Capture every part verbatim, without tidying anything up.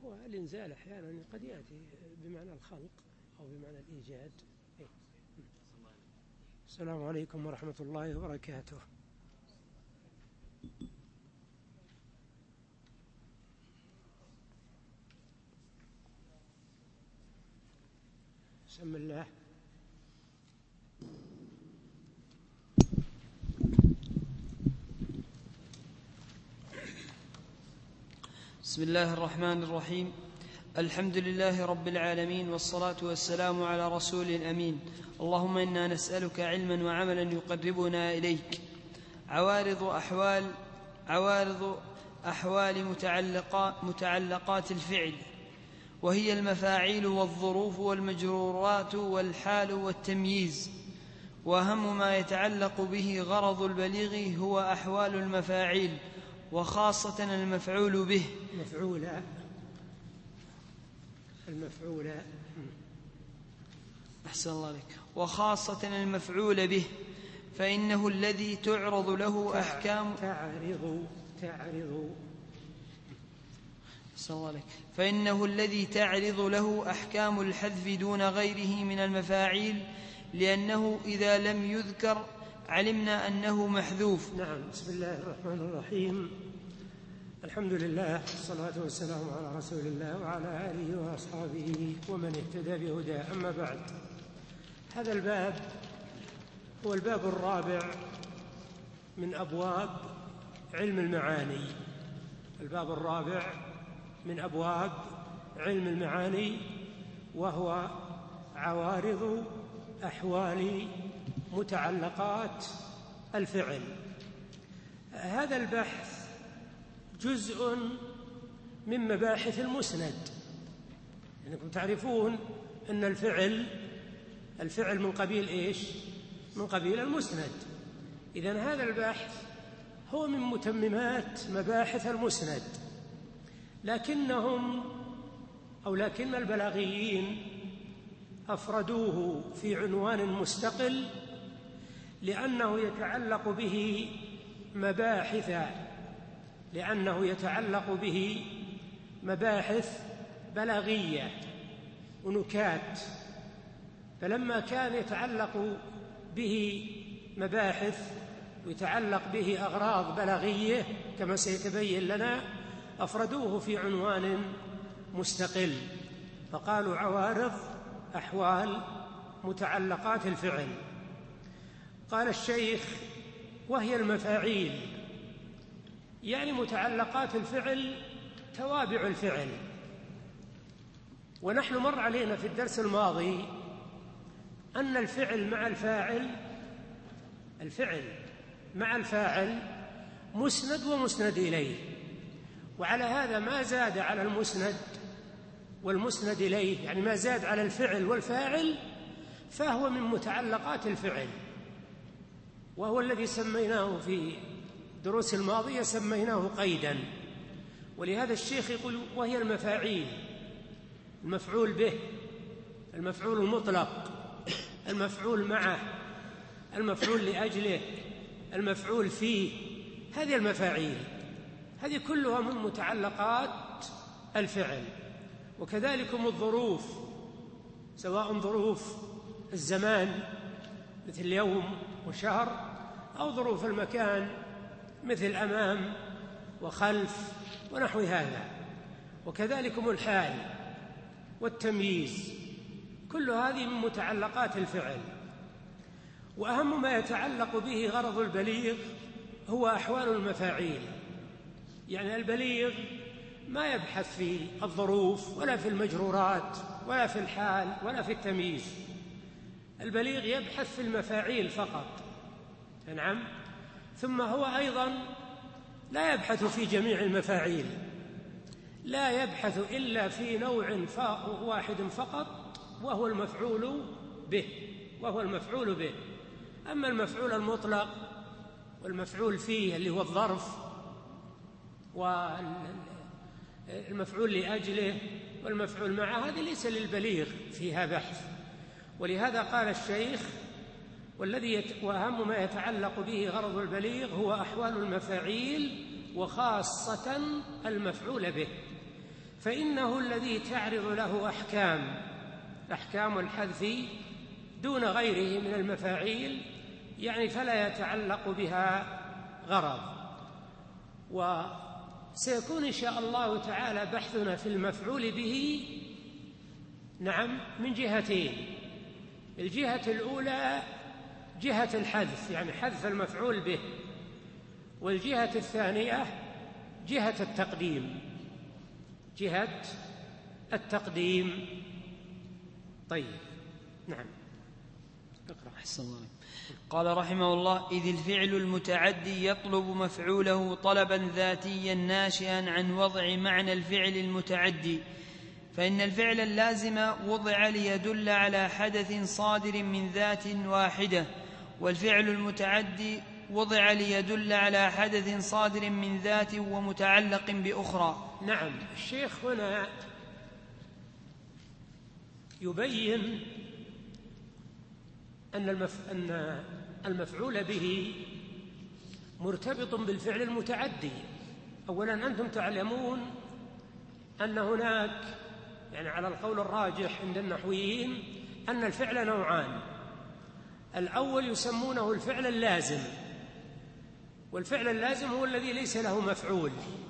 هو الإنزال أحيانا قد يأتي بمعنى الخلق أو بمعنى الإيجاد. السلام عليكم ورحمة الله وبركاته. بسم الله. بسم الله الرحمن الرحيم. الحمد لله رب العالمين، والصلاة والسلام على رسول أمين. اللهم إنا نسألك علما وعملا يقربنا إليك. عوارض أحوال عوارض أحوال متعلقات, متعلقات الفعل، وهي المفاعيل والظروف والمجرورات والحال والتمييز. وأهم ما يتعلق به غرض البليغ هو أحوال المفاعيل، وخاصة المفعول به مفعولة المفعولة أحسن الله لك وخاصة المفعول به، فإنه الذي تعرض له أحكام تعرض تعرض أحسن الله لك فإنه الذي تعرض له أحكام الحذف دون غيره من المفاعيل، لأنه إذا لم يذكر علمنا أنه محذوف. نعم. بسم الله الرحمن الرحيم. الحمد لله، والصلاة والسلام على رسول الله وعلى آله وأصحابه ومن اهتدى بهداه. أما بعد، هذا الباب هو الباب الرابع من أبواب علم المعاني الباب الرابع من أبواب علم المعاني، وهو عوارض أحوال متعلقات الفعل. هذا البحث جزء من مباحث المسند، لأنكم تعرفون أن الفعل الفعل من قبيل إيش؟ من قبيل المسند. إذن هذا البحث هو من متممات مباحث المسند، لكنهم أو لكن البلاغيين أفردوه في عنوان مستقل، لأنه يتعلق به مباحث لأنه يتعلق به مباحث بلاغية ونكات. فلما كان يتعلق به مباحث ويتعلق به أغراض بلاغية كما سيتبين لنا، أفردوه في عنوان مستقل، فقالوا عوارض أحوال متعلقات الفعل. قال الشيخ: وهي المفاعيل، يعني متعلقات الفعل توابع الفعل. ونحن مر علينا في الدرس الماضي أن الفعل مع الفاعل الفعل مع الفاعل مسند ومسند إليه، وعلى هذا ما زاد على المسند والمسند إليه، يعني ما زاد على الفعل والفاعل، فهو من متعلقات الفعل، وهو الذي سميناه في دروس الماضية سميناه قيدا. ولهذا الشيخ يقول: وهي المفاعيل، المفعول به، المفعول المطلق، المفعول معه، المفعول لأجله، المفعول فيه. هذه المفاعيل، هذه كلها من متعلقات الفعل. وكذلك الظروف، سواء ظروف الزمان مثل يوم وشهر، أو ظروف المكان مثل أمام وخلف ونحو هذا. وكذلك الحال والتمييز، كل هذه من متعلقات الفعل. وأهم ما يتعلق به غرض البليغ هو أحوال المفاعيل، يعني البليغ ما يبحث في الظروف ولا في المجرورات ولا في الحال ولا في التمييز، البليغ يبحث في المفاعيل فقط. نعم. ثم هو أيضا لا يبحث في جميع المفاعيل، لا يبحث إلا في نوع واحد فقط، وهو المفعول به وهو المفعول به أما المفعول المطلق والمفعول فيه اللي هو الظرف، والمفعول لأجله، والمفعول معه، هذا ليس للبليغ فيها بحث. ولهذا قال الشيخ: والذي يت... وأهم ما يتعلق به غرض البليغ هو أحوال المفاعيل، وخاصة المفعول به. فإنه الذي تعرض له أحكام أحكام الحذف دون غيره من المفاعيل، يعني فلا يتعلق بها غرض. وسيكون إن شاء الله تعالى بحثنا في المفعول به نعم من جهتين: الجهة الأولى جهة الحذف، يعني حذف المفعول به، والجهة الثانية جهة التقديم جهة التقديم طيب نعم اقرأ. أحسن الله. قال رحمه الله: إذ الفعل المتعدي يطلب مفعوله طلبا ذاتيا ناشئا عن وضع معنى الفعل المتعدي، فإن الفعل اللازم وضع ليدل على حدث صادر من ذات واحدة، والفعل المتعدي وضع ليدل على حدث صادر من ذات ومتعلق بأخرى. نعم، الشيخ هنا يبين أن, المف... أن المفعول به مرتبط بالفعل المتعدي. أولا أنتم تعلمون أن هناك، يعني على القول الراجح عند النحويين، أن الفعل نوعان: الأول يسمونه الفعل اللازم، والفعل اللازم هو الذي ليس له مفعول،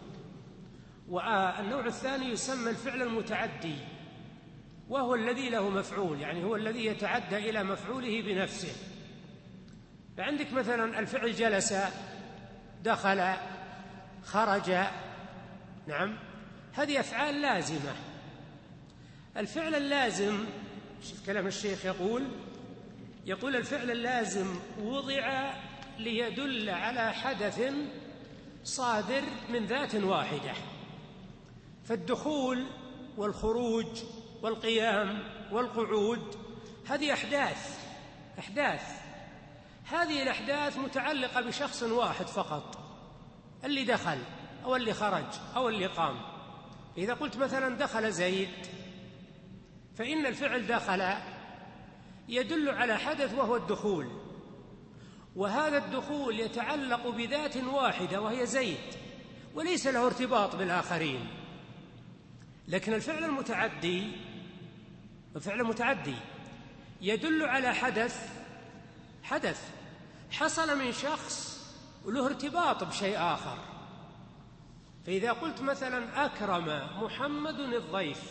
والنوع الثاني يسمى الفعل المتعدي، وهو الذي له مفعول، يعني هو الذي يتعدى إلى مفعوله بنفسه. فعندك مثلا الفعل جلس، دخل، خرج، نعم، هذه أفعال لازمة. الفعل اللازم، شوف كلام الشيخ يقول يقول الفعل اللازم وضع ليدل على حدث صادر من ذات واحدة. فالدخول والخروج والقيام والقعود هذه أحداث أحداث هذه الأحداث متعلقة بشخص واحد فقط، اللي دخل أو اللي خرج أو اللي قام. إذا قلت مثلا دخل زيد، فإن الفعل دخل يدل على حدث وهو الدخول، وهذا الدخول يتعلق بذات واحدة وهي زيد، وليس له ارتباط بالآخرين. لكن الفعل المتعدي الفعل المتعدي يدل على حدث حدث حصل من شخص وله ارتباط بشيء آخر. فإذا قلت مثلا أكرم محمد الضيف،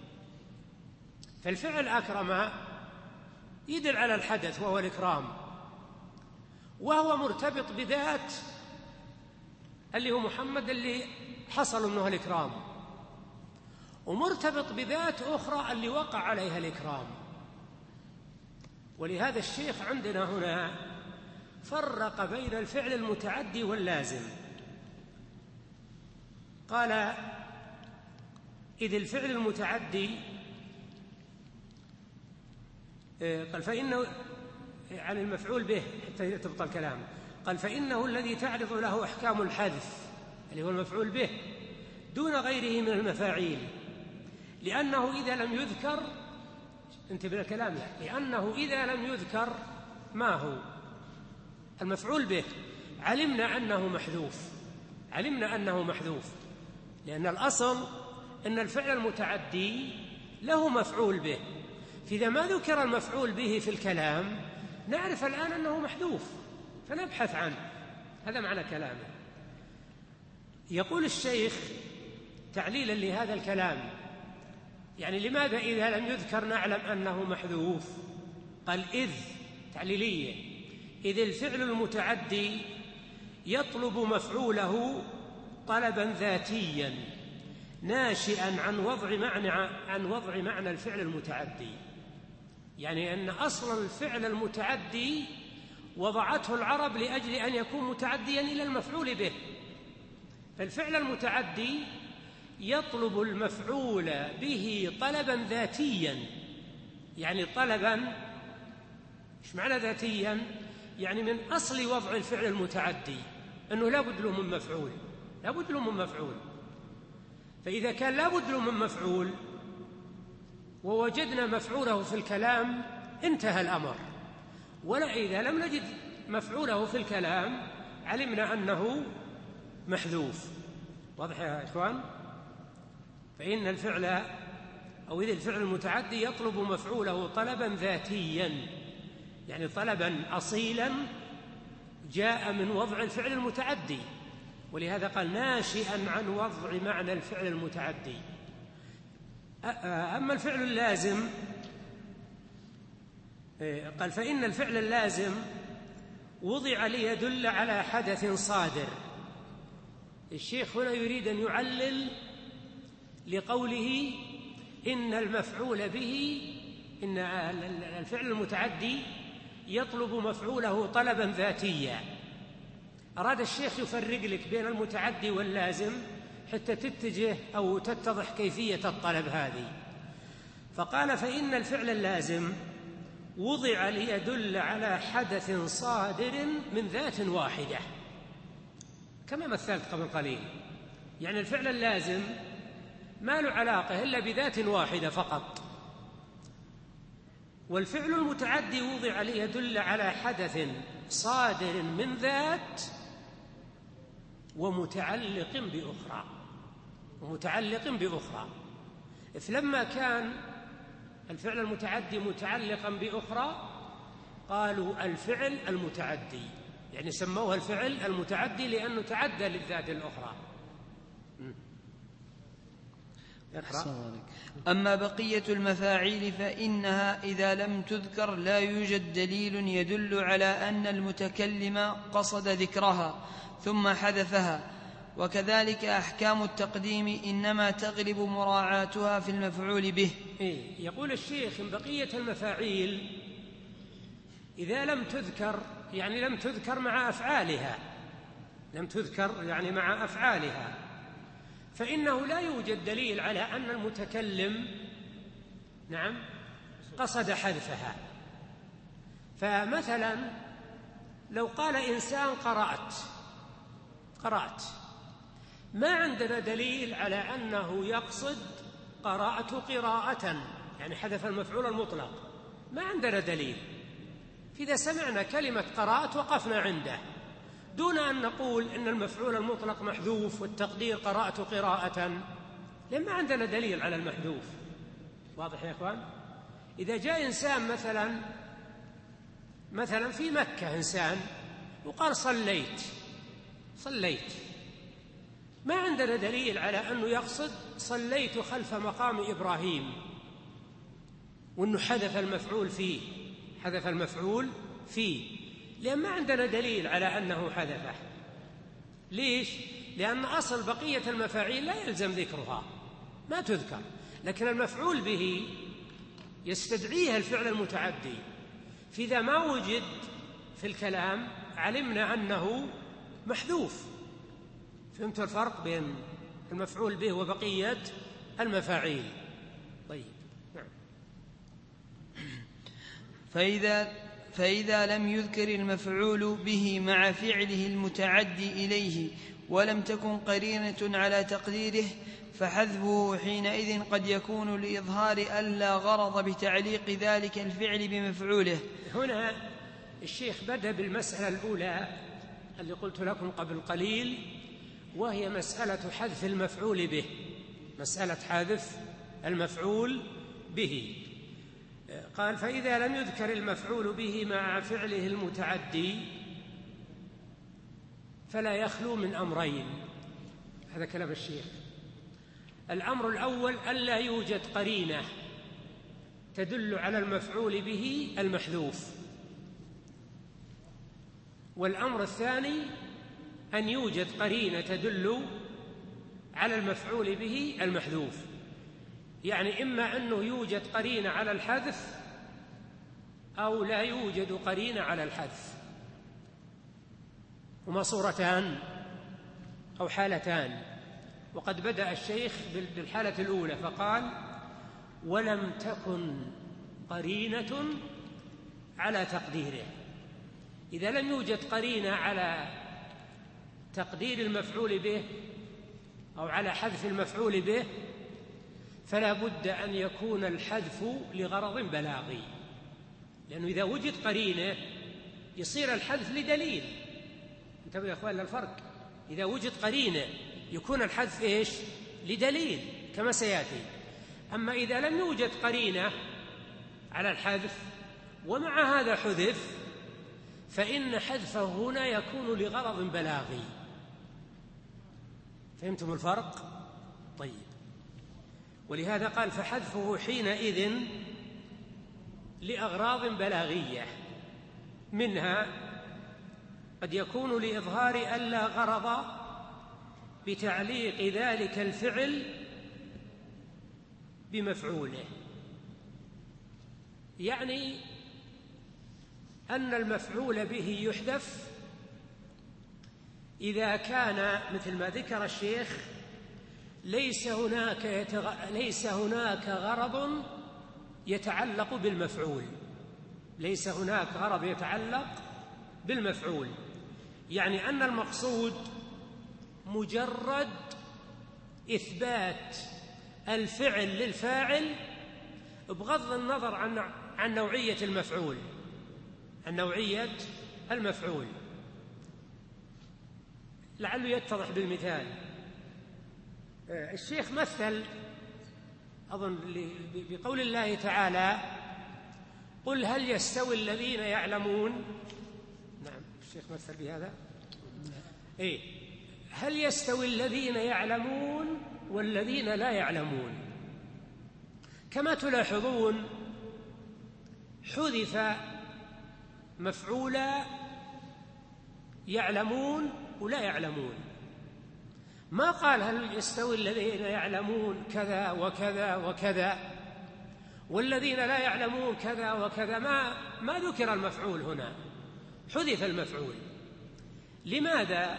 فالفعل أكرم يدل على الحدث وهو الإكرام، وهو مرتبط بذات اللي هو محمد اللي حصل منه الإكرام، ومرتبط بذات أخرى اللي وقع عليها الإكرام. ولهذا الشيخ عندنا هنا فرق بين الفعل المتعدي واللازم. قال: إذ الفعل المتعدي قال فإنه عن المفعول به حتى تبطل الكلام، قال: فإنه الذي تعرض له أحكام الحذف اللي هو المفعول به دون غيره من المفاعيل، لأنه إذا لم يذكر، انتبه للكلام، لأنه إذا لم يذكر ما هو المفعول به علمنا أنه محذوف علمنا أنه محذوف لأن الأصل أن الفعل المتعدي له مفعول به، فإذا ما ذكر المفعول به في الكلام نعرف الآن أنه محذوف فنبحث عنه. هذا معنى كلامه. يقول الشيخ تعليلا لهذا الكلام، يعني لماذا إذا لم يذكر نعلم أنه محذوف؟ قال: إذ تعليلية إذ الفعل المتعدي يطلب مفعوله طلبا ذاتيا ناشئا عن وضع معنى عن وضع معنى الفعل المتعدي، يعني أن أصل الفعل المتعدي وضعته العرب لأجل أن يكون متعديا إلى المفعول به. فالفعل المتعدي يطلب المفعول به طلبا ذاتيا، يعني طلبا، إيش معنى ذاتيا؟ يعني من أصل وضع الفعل المتعدي أنه لا بد له من مفعول لا بد له من مفعول فإذا كان لا بد له من مفعول ووجدنا مفعوله في الكلام انتهى الأمر، ولا إذا لم نجد مفعوله في الكلام علمنا أنه محذوف. واضح يا إخوان؟ فإن الفعل أو إذ الفعل المتعدي يطلب مفعوله طلبا ذاتيا، يعني طلبا أصيلا جاء من وضع الفعل المتعدي، ولهذا قال ناشئا عن وضع معنى الفعل المتعدي. أما الفعل اللازم قال فإن الفعل اللازم وضع ليدل على حدث صادر. الشيخ هنا يريد أن يعلل لقوله إن المفعول به، إن الفعل المتعدي يطلب مفعوله طلبا ذاتيا. أراد الشيخ يفرق لك بين المتعدي واللازم حتى تتجه أو تتضح كيفية الطلب هذه. فقال فإن الفعل اللازم وضع ليدل على حدث صادر من ذات واحدة، كما مثلت قبل قليل. يعني الفعل اللازم ما له علاقة إلا بذات واحدة فقط، والفعل المتعدي وضع ليدل على حدث صادر من ذات ومتعلق بأخرى ومتعلق بأخرى فلما كان الفعل المتعدي متعلقا بأخرى قالوا الفعل المتعدي، يعني سموها الفعل المتعدي لأنه تعدى للذات الأخرى. أما بقية المفاعيل فإنها إذا لم تذكر لا يوجد دليل يدل على أن المتكلم قصد ذكرها ثم حذفها، وكذلك أحكام التقديم إنما تغلب مراعاتها في المفعول به. يقول الشيخ إن بقية المفاعيل إذا لم تذكر، يعني لم تذكر مع أفعالها، لم تذكر يعني مع أفعالها، فإنه لا يوجد دليل على أن المتكلم نعم قصد حذفها. فمثلا لو قال إنسان قرأت قرأت ما عندنا دليل على أنه يقصد قرأت قراءة، يعني حذف المفعول المطلق، ما عندنا دليل. فإذا سمعنا كلمة قرأت وقفنا عنده دون أن نقول إن المفعول المطلق محذوف والتقدير قرأت قراءة، لأن ما عندنا دليل على المحذوف. واضح يا إخوان؟ إذا جاء إنسان مثلا مثلا في مكة إنسان وقال صليت صليت ما عندنا دليل على أنه يقصد صليت خلف مقام إبراهيم وأنه حذف المفعول فيه حذف المفعول فيه لأن ما عندنا دليل على أنه حذفه. ليش؟ لأن أصل بقية المفاعيل لا يلزم ذكرها، ما تذكر، لكن المفعول به يستدعيها الفعل المتعدي، فإذا ما وجد في الكلام علمنا أنه محذوف. فهمت الفرق بين المفعول به وبقية المفاعيل؟ طيب نعم. فإذا فإذا لم يذكر المفعول به مع فعله المتعدي إليه ولم تكن قرينة على تقديره فحذفه حينئذ قد يكون لإظهار ألا غرض بتعليق ذلك الفعل بمفعوله. هنا الشيخ بدأ بالمسألة الأولى اللي قلت لكم قبل قليل، وهي مسألة حذف المفعول به، مسألة حذف المفعول به. قال فإذا لم يذكر المفعول به مع فعله المتعدي فلا يخلو من أمرين. هذا كلام الشيخ. الأمر الأول ألا يوجد قرينة تدل على المفعول به المحذوف، والأمر الثاني أن يوجد قرينة تدل على المفعول به المحذوف، يعني إما أنه يوجد قرينة على الحذف أو لا يوجد قرينة على الحذف. هما صورتان أو حالتان، وقد بدأ الشيخ بالحالة الأولى فقال ولم تكن قرينة على تقديره. إذا لم يوجد قرينة على تقدير المفعول به أو على حذف المفعول به فلا بد أن يكون الحذف لغرض بلاغي، لأنه إذا وجد قرينة يصير الحذف لدليل. انتبهوا يا أخوان للفرق، إذا وجد قرينة يكون الحذف إيش؟ لدليل، كما سيأتي. أما إذا لم يوجد قرينة على الحذف ومع هذا حذف فإن حذفه هنا يكون لغرض بلاغي. فهمتم الفرق؟ طيب. ولهذا قال فحذفه حينئذ لأغراض بلاغية، منها قد يكون لإظهار ألا غرض بتعليق ذلك الفعل بمفعوله، يعني أن المفعول به يحذف إذا كان مثل ما ذكر الشيخ ليس هناك يتغ... ليس هناك غرض يتعلق بالمفعول، ليس هناك غرض يتعلق بالمفعول، يعني أن المقصود مجرد إثبات الفعل للفاعل بغض النظر عن عن نوعية المفعول، عن نوعية المفعول. لعله يتضح بالمثال. الشيخ مثل أظن بقول الله تعالى قل هل يستوي الذين يعلمون. نعم الشيخ مثل بهذا. إيه هل يستوي الذين يعلمون والذين لا يعلمون؟ كما تلاحظون حذف مفعول يعلمون ولا يعلمون، ما قال هل يستوي الذين يعلمون كذا وكذا وكذا والذين لا يعلمون كذا وكذا، ما ما ذكر المفعول هنا، حذف المفعول. لماذا؟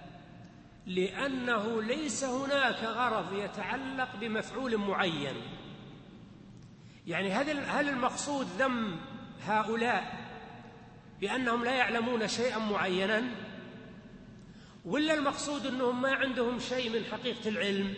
لأنه ليس هناك غرض يتعلق بمفعول معين. يعني هل المقصود ذم هؤلاء بأنهم لا يعلمون شيئا معينا، ولا المقصود أنهم ما عندهم شيء من حقيقة العلم؟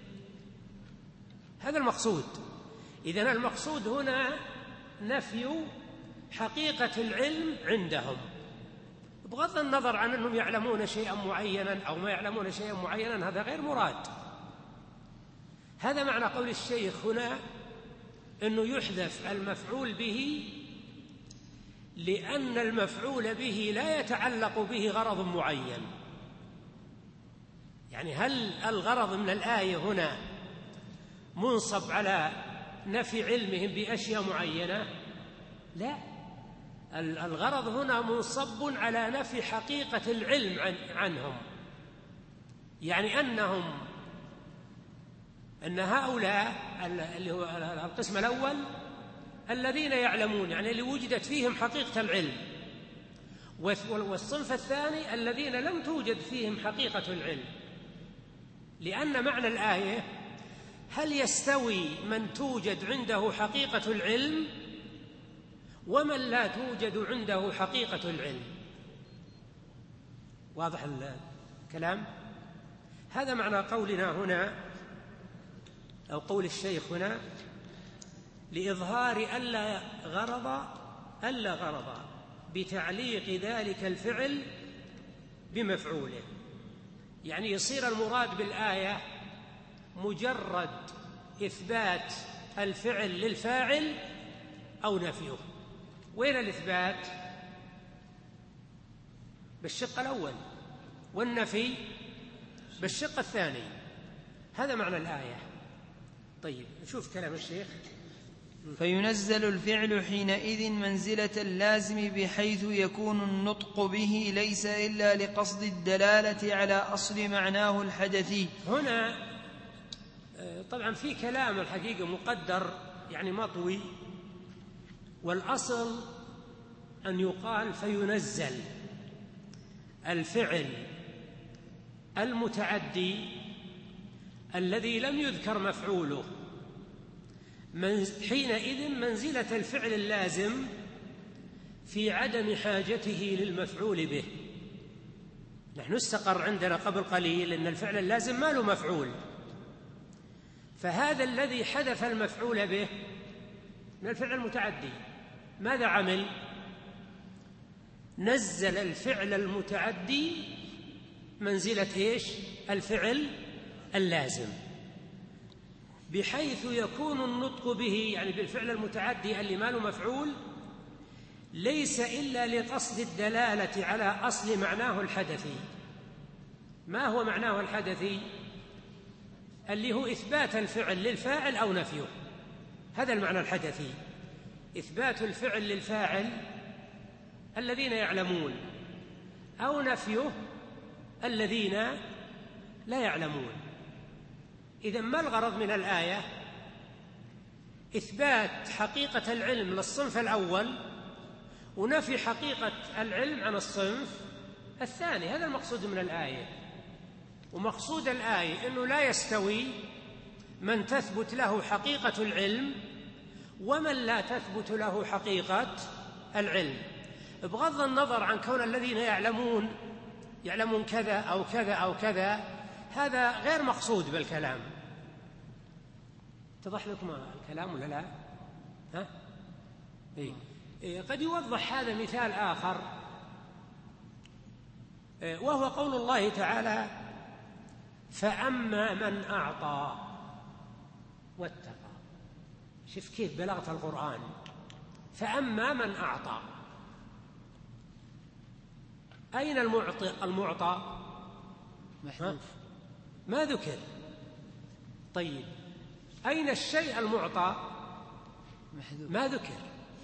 هذا المقصود. إذن المقصود هنا نفي حقيقة العلم عندهم بغض النظر عن أنهم يعلمون شيئا معينا أو ما يعلمون شيئا معينا، هذا غير مراد. هذا معنى قول الشيخ هنا أنه يحذف المفعول به لأن المفعول به لا يتعلق به غرض معين. يعني هل الغرض من الآية هنا منصب على نفي علمهم بأشياء معينة؟ لا، الغرض هنا منصب على نفي حقيقة العلم عن عنهم، يعني أنهم أن هؤلاء اللي هو القسم الأول الذين يعلمون، يعني اللي وجدت فيهم حقيقة العلم، والصنف الثاني الذين لم توجد فيهم حقيقة العلم. لأن معنى الآية هل يستوي من توجد عنده حقيقة العلم ومن لا توجد عنده حقيقة العلم؟ واضح الكلام؟ هذا معنى قولنا هنا أو قول الشيخ هنا لإظهار ألا غرض ألا غرض بتعليق ذلك الفعل بمفعوله، يعني يصير المراد بالآية مجرد إثبات الفعل للفاعل أو نفيه. وين الإثبات؟ بالشق الأول، والنفي بالشق الثاني. هذا معنى الآية. طيب نشوف كلام الشيخ. فينزل الفعل حينئذ منزلة اللازم بحيث يكون النطق به ليس إلا لقصد الدلالة على أصل معناه الحدثي. هنا طبعا في كلام الحقيقة مقدر يعني مطوي، والأصل أن يقال فينزل الفعل المتعدي الذي لم يذكر مفعوله من حينئذ منزلة الفعل اللازم في عدم حاجته للمفعول به. نحن استقر عندنا قبل قليل أن الفعل اللازم ما له مفعول، فهذا الذي حذف المفعول به من الفعل المتعدي ماذا عمل؟ نزل الفعل المتعدي منزلة إيش؟ الفعل اللازم. بحيث يكون النطق به يعني بالفعل المتعدي اللي ما له مفعول ليس إلا لقصد الدلالة على أصل معناه الحدثي. ما هو معناه الحدثي؟ اللي هو إثبات الفعل للفاعل أو نفيه، هذا المعنى الحدثي، إثبات الفعل للفاعل الذين يعلمون أو نفيه الذين لا يعلمون. إذن ما الغرض من الآية؟ إثبات حقيقة العلم للصنف الأول ونفي حقيقة العلم عن الصنف الثاني، هذا المقصود من الآية. ومقصود الآية أنه لا يستوي من تثبت له حقيقة العلم ومن لا تثبت له حقيقة العلم، بغض النظر عن كون الذين يعلمون يعلمون كذا أو كذا أو كذا، هذا غير مقصود بالكلام. اتضح لكم الكلام ولا لا؟ ها؟ إيه؟ إيه قد يوضح هذا مثال آخر، إيه وهو قول الله تعالى: فأما من أعطى واتقى. شوف كيف بلغة القرآن، فأما من أعطى. أين المعطى؟ المعطى محذوف، ما ذكر. طيب أين الشيء المعطى؟ محذوف، ما ذكر.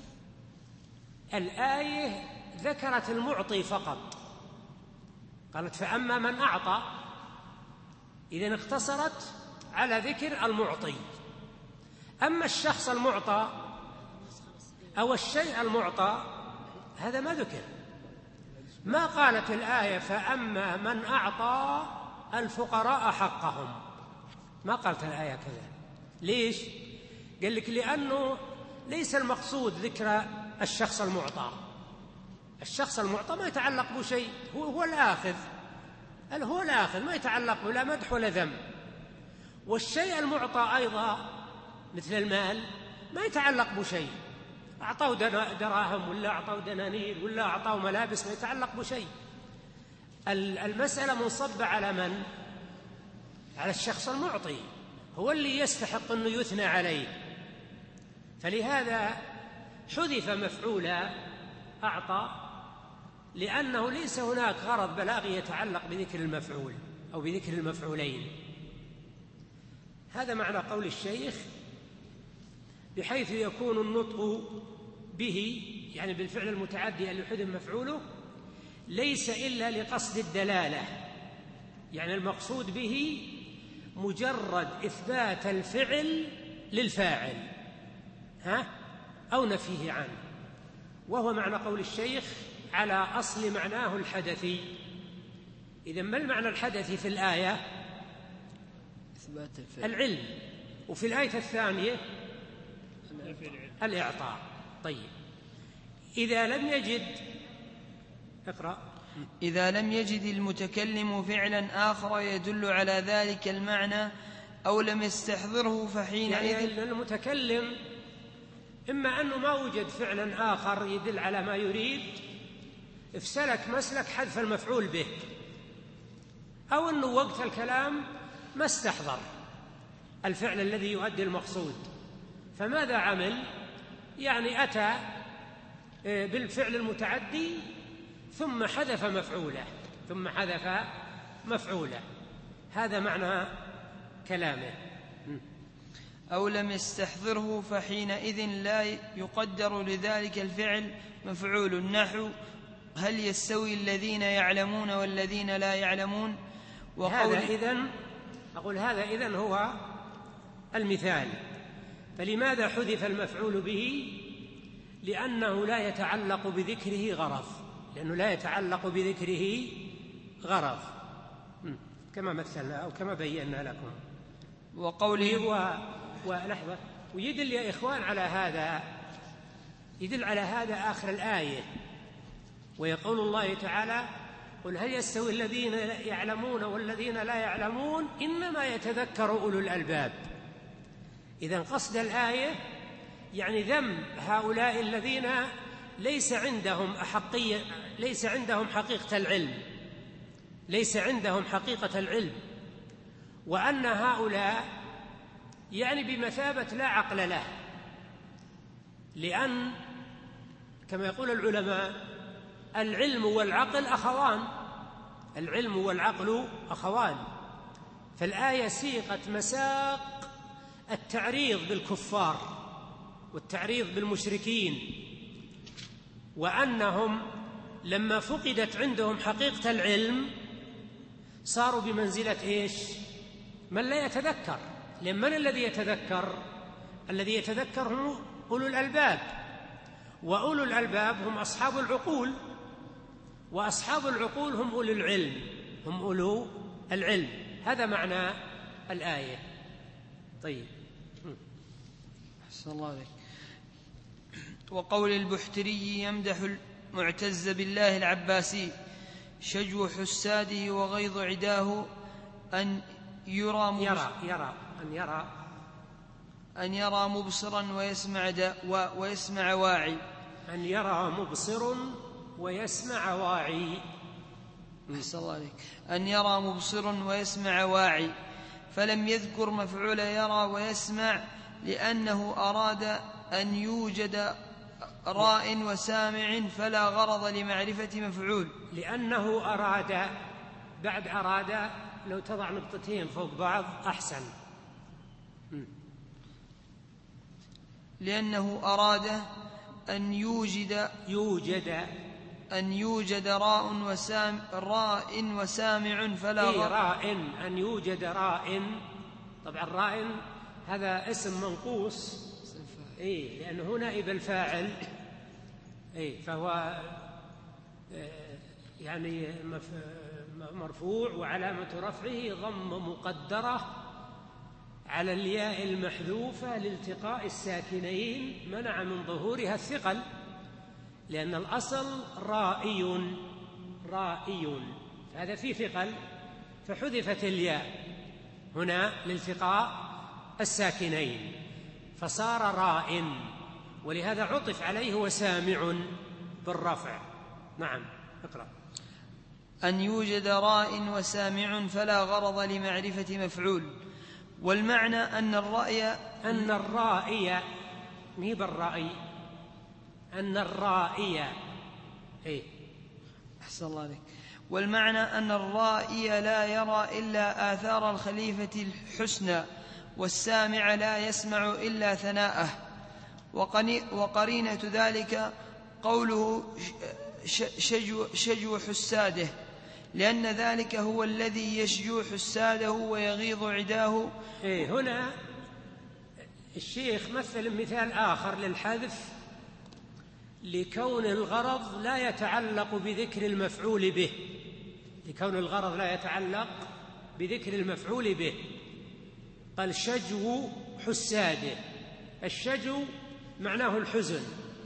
الآية ذكرت المعطي فقط، قالت فأما من أعطى، إذن اقتصرت على ذكر المعطي. أما الشخص المعطى أو الشيء المعطى هذا ما ذكر. ما قالت الآية فأما من أعطى الفقراء حقهم، ما قالت الآية كذا. ليش؟ قال لك لأنه ليس المقصود ذكر الشخص المعطى. الشخص المعطى ما يتعلق بشيء، هو هو الآخذ، هو الآخذ ما يتعلق لا مدح ولا ذم. والشيء المعطى أيضا مثل المال ما يتعلق بشيء، أعطوا دراهم ولا أعطوا دنانير ولا أعطوا ملابس، ما يتعلق بشيء. المسألة منصبة على من؟ على الشخص المعطي، هو اللي يستحق أنه يثنى عليه. فلهذا حذف مفعول أعطى، لأنه ليس هناك غرض بلاغي يتعلق بذكر المفعول أو بذكر المفعولين. هذا معنى قول الشيخ: بحيث يكون النطق به يعني بالفعل المتعدي اللي حذف مفعوله ليس إلا لقصد الدلالة، يعني المقصود به مجرد إثبات الفعل للفاعل ها أو نفيه عنه، وهو معنى قول الشيخ على أصل معناه الحدثي. إذن ما المعنى الحدثي في الآية؟ إثبات الفعل، العلم. وفي الآية الثانية الإعطاء. طيب إذا لم يجد، اقرأ. إذا لم يجد المتكلم فعلا آخر يدل على ذلك المعنى أو لم يستحضره فحينئذ، يعني المتكلم إما أنه ما وجد فعلا آخر يدل على ما يريد افسلك مسلك حذف المفعول به، أو أنه وقت الكلام ما استحضر الفعل الذي يؤدي المقصود، فماذا عمل؟ يعني أتى بالفعل المتعدي ثم حذف مفعوله ثم حذف مفعوله هذا معنى كلامه. أو لم يستحضره فحينئذ لا يقدر لذلك الفعل مفعول. النحو: هل يستوي الذين يعلمون والذين لا يعلمون؟ وقول هذا إذن أقول هذا إذن هو المثال. فلماذا حذف المفعول به؟ لأنه لا يتعلق بذكره غرض، لأنه لا يتعلق بذكره غرض كما مثلنا أو كما بينا لكم. وقوله و... ولحظة، ويدل يا إخوان على هذا، يدل على هذا آخر الآية: ويقول الله تعالى: قل هل يستوي الذين يعلمون والذين لا يعلمون إنما يتذكر أولو الألباب. إذن قصد الآية يعني ذم هؤلاء الذين ليس عندهم أحقية، ليس عندهم حقيقة العلم، ليس عندهم حقيقة العلم، وأن هؤلاء يعني بمثابة لا عقل له، لأن كما يقول العلماء العلم والعقل أخوان، العلم والعقل أخوان. فالآية سيقت مساق التعريض بالكفار والتعريض بالمشركين، وأنهم لما فقدت عندهم حقيقة العلم صاروا بمنزلة إيش؟ من لا يتذكر. لمن الذي يتذكر؟ الذي يتذكر هم أولو الألباب، وأولو الألباب هم أصحاب العقول، وأصحاب العقول هم أولو العلم، هم أولو العلم. هذا معنى الآية. طيب، أحسن الله عليك. وقول البحتري يمدح المعتز بالله العباسي: شجو حساده وغيظ عداه أن يرى يرى يرى أن يرى أن يرى مبصرا ويسمع دا ويسمع واعي أن يرى مبصر ويسمع واعي. أحسن الله عليك. أن يرى مبصر ويسمع واعي، فلم يذكر مفعول يرى ويسمع لأنه أراد أن يوجد راء وسامع فلا غرض لمعرفة مفعول. لأنه أراد، بعد أراد لو تضع نقطتين فوق بعض أحسن. لأنه أراد أن يوجد يوجد أن يوجد راء وسام راء وسامع فلا إيه غرض. راء، أن يوجد راء. طبعا راء هذا اسم منقوص، إيه لأنه نائب الفاعل، إيه فهو يعني مرفوع وعلامة رفعه ضم مقدرة على الياء المحذوفة لالتقاء الساكنين منع من ظهورها الثقل، لأن الأصل رائي رائي، هذا فيه ثقل فحذفت الياء هنا لالتقاء الساكنين فصار راء، ولهذا عطف عليه وسامع بالرفع. نعم، اقرأ. أن يوجد راء وسامع فلا غرض لمعرفة مفعول. والمعنى أن الرأي أن الرائي مي بالرأي، أن الرائي إيه أحسن الله عليك. والمعنى أن الرائي لا يرى إلا آثار الخليفة الحسنى، والسامع لا يسمع إلا ثناءه. وقرينة ذلك قوله شجو, شجو حساده، لأن ذلك هو الذي يشجو حساده ويغيظ عداه. إيه هنا الشيخ مثل مثال آخر للحذف لكون الغرض لا يتعلق بذكر المفعول به، لكون الغرض لا يتعلق بذكر المفعول به. قال شجو حساده، الشجو معناه الحزن،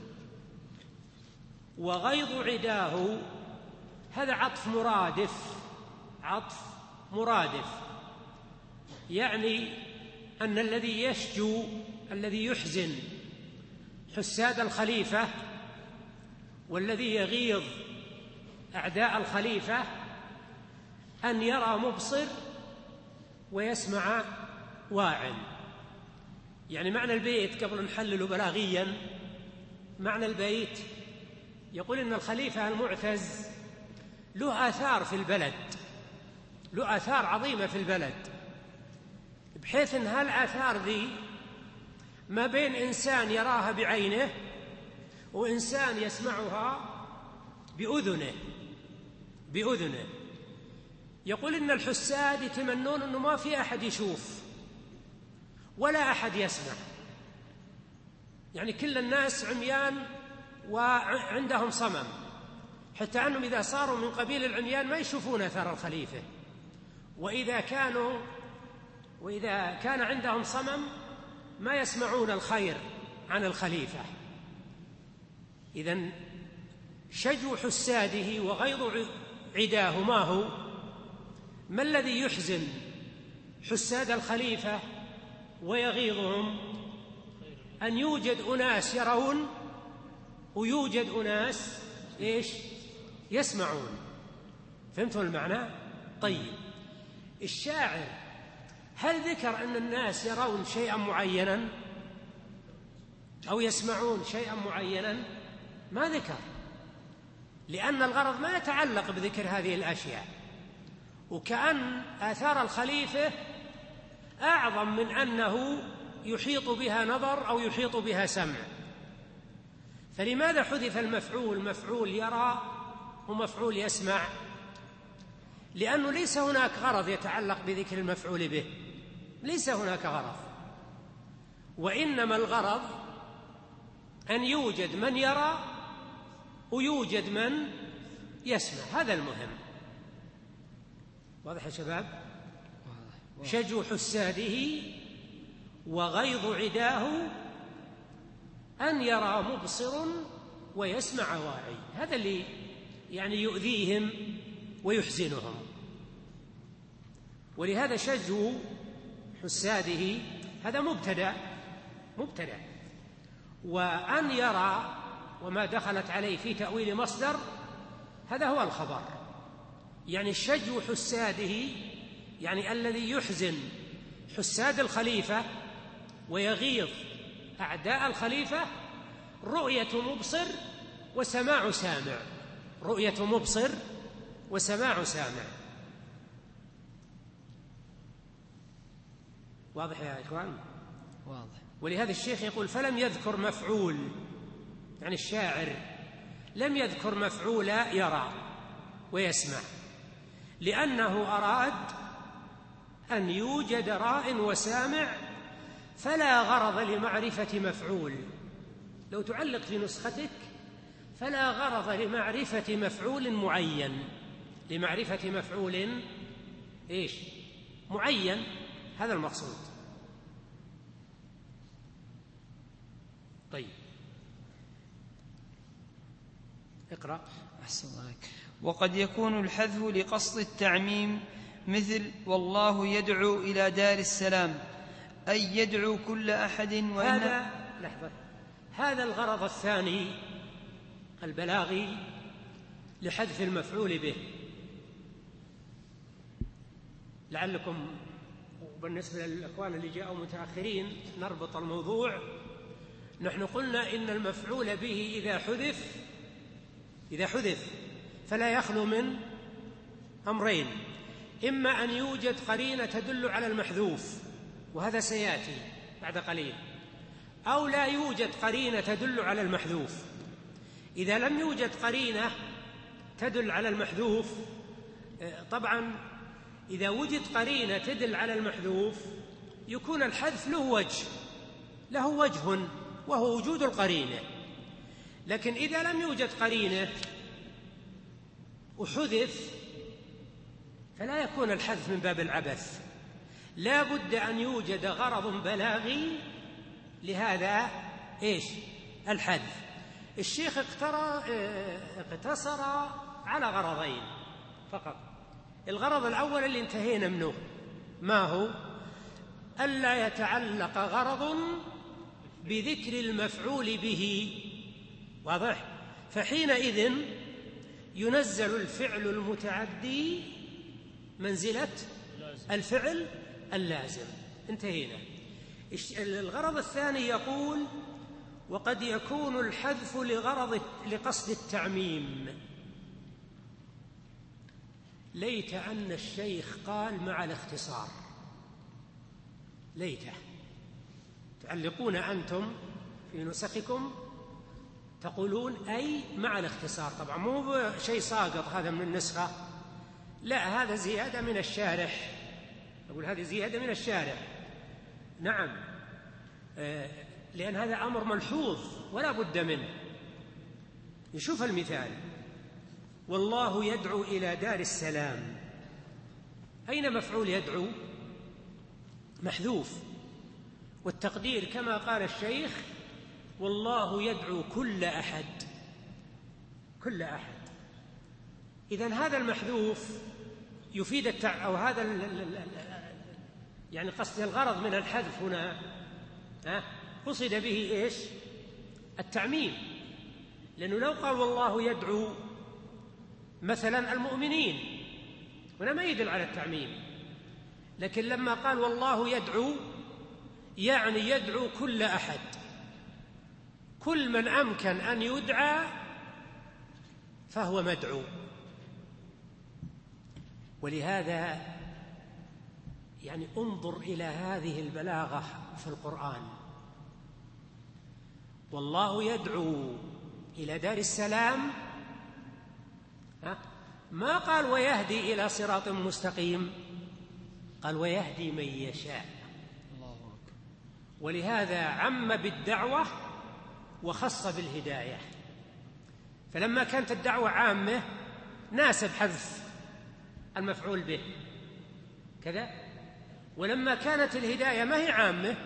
وغيظ عداه هذا عطف مرادف، عطف مرادف، يعني أن الذي يشجو الذي يحزن حساد الخليفة والذي يغيظ أعداء الخليفة أن يرى مبصر ويسمع واع. يعني معنى البيت قبل نحلله بلاغيا، معنى البيت يقول إن الخليفة المعتز له آثار في البلد، له آثار عظيمة في البلد، بحيث أن هالآثار ذي ما بين إنسان يراها بعينه وإنسان يسمعها بأذنه بأذنه يقول إن الحساد يتمنون أنه ما في أحد يشوف ولا أحد يسمع، يعني كل الناس عميان وعندهم صمم، حتى أنهم إذا صاروا من قبيل العميان ما يشوفون أثر الخليفة، وإذا كانوا وإذا كان عندهم صمم ما يسمعون الخير عن الخليفة. إذن شجو حساده وغيظ عداه ما هو؟ ما الذي يحزن حساد الخليفة ويغيظهم؟ أن يوجد أناس يرون ويوجد أناس إيش؟ يسمعون. فهمتوا المعنى؟ طيب، الشاعر هل ذكر أن الناس يرون شيئا معينا أو يسمعون شيئا معينا؟ ما ذكر، لأن الغرض ما يتعلق بذكر هذه الأشياء، وكأن آثار الخليفة أعظم من أنه يحيط بها نظر أو يحيط بها سمع. فلماذا حذف المفعول، مفعول يرى ومفعول يسمع؟ لأنه ليس هناك غرض يتعلق بذكر المفعول به، ليس هناك غرض، وإنما الغرض أن يوجد من يرى ويوجد من يسمع، هذا المهم. واضح يا شباب؟ شجو حساده وغيظ عداه أن يرى مبصر ويسمع واعي، هذا اللي يعني يؤذيهم ويحزنهم. ولهذا شجو حساده هذا مبتدأ مبتدأ وأن يرى وما دخلت عليه في تأويل مصدر هذا هو الخبر. يعني الشجو حساده يعني الذي يحزن حساد الخليفة ويغيظ أعداء الخليفة رؤية مبصر وسماع سامع، رؤية مبصر وسماع سامع. واضح يا إخوان؟ واضح. ولهذا الشيخ يقول فلم يذكر مفعول، يعني الشاعر لم يذكر مفعول يرى ويسمع، لأنه أراد أن يوجد راء وسامع، فلا غرض لمعرفة مفعول. لو تعلق في نسختك فلا غرض لمعرفة مفعول معين، لمعرفة مفعول إيش معين، هذا المقصود. طيب اقرأ. أحسن الله عليك. وقد يكون الحذف لقصد التعميم، مثل والله يدعو إلى دار السلام، أي يدعو كل أحد. وإن هذا لحظة، هذا الغرض الثاني البلاغي لحذف المفعول به. لعلكم وبالنسبة للأخوان اللي جاءوا متأخرين نربط الموضوع. نحن قلنا إن المفعول به إذا حذف إذا حذف فلا يخلو من أمرين: إما أن يوجد قرينة تدل على المحذوف، وهذا سيأتي بعد قليل، أو لا يوجد قرينة تدل على المحذوف. إذا لم يوجد قرينة تدل على المحذوف، طبعا إذا وجد قرينة تدل على المحذوف يكون الحذف له وجه له وجه وهو وجود القرينة. لكن إذا لم يوجد قرينة وحذف فلا يكون الحذف من باب العبث، لا بد أن يوجد غرض بلاغي لهذا إيش الحذف. الشيخ اقتصر على غرضين فقط. الغرض الأول اللي انتهينا منه ما هو؟ ألا يتعلق غرض بذكر المفعول به. واضح؟ فحينئذ ينزل الفعل المتعدي منزلة الفعل اللازم. انتهينا. الغرض الثاني يقول وقد يكون الحذف لغرض لقصد التعميم. ليت أن الشيخ قال مع الاختصار، ليته. تعلقون أنتم في نسخكم تقولون أي مع الاختصار، طبعا مو شيء ساقط هذا من النسخة، لا، هذا زيادة من الشارح. أقول هذه زيادة من الشارح، نعم، لأن هذا أمر ملحوظ ولا بد منه. يشوف المثال: والله يدعو إلى دار السلام، أين مفعول يدعو؟ محذوف، والتقدير كما قال الشيخ: والله يدعو كل أحد، كل أحد. إذن هذا المحذوف يفيد التع... أو هذا ال... يعني قصد الغرض من الحذف هنا ها قصد به إيش؟ التعميم. لأنه لو قال والله يدعو مثلا المؤمنين هنا ما يدل على التعميم، لكن لما قال والله يدعو يعني يدعو كل أحد، كل من أمكن أن يدعى فهو مدعو. ولهذا يعني انظر إلى هذه البلاغة في القرآن، والله يدعو إلى دار السلام، ما قال ويهدي إلى صراط مستقيم، قال ويهدي من يشاء. ولهذا عم بالدعوة وخص بالهداية. فلما كانت الدعوة عامة ناسب حذف المفعول به كذا، ولما كانت الهداية ما هي عامة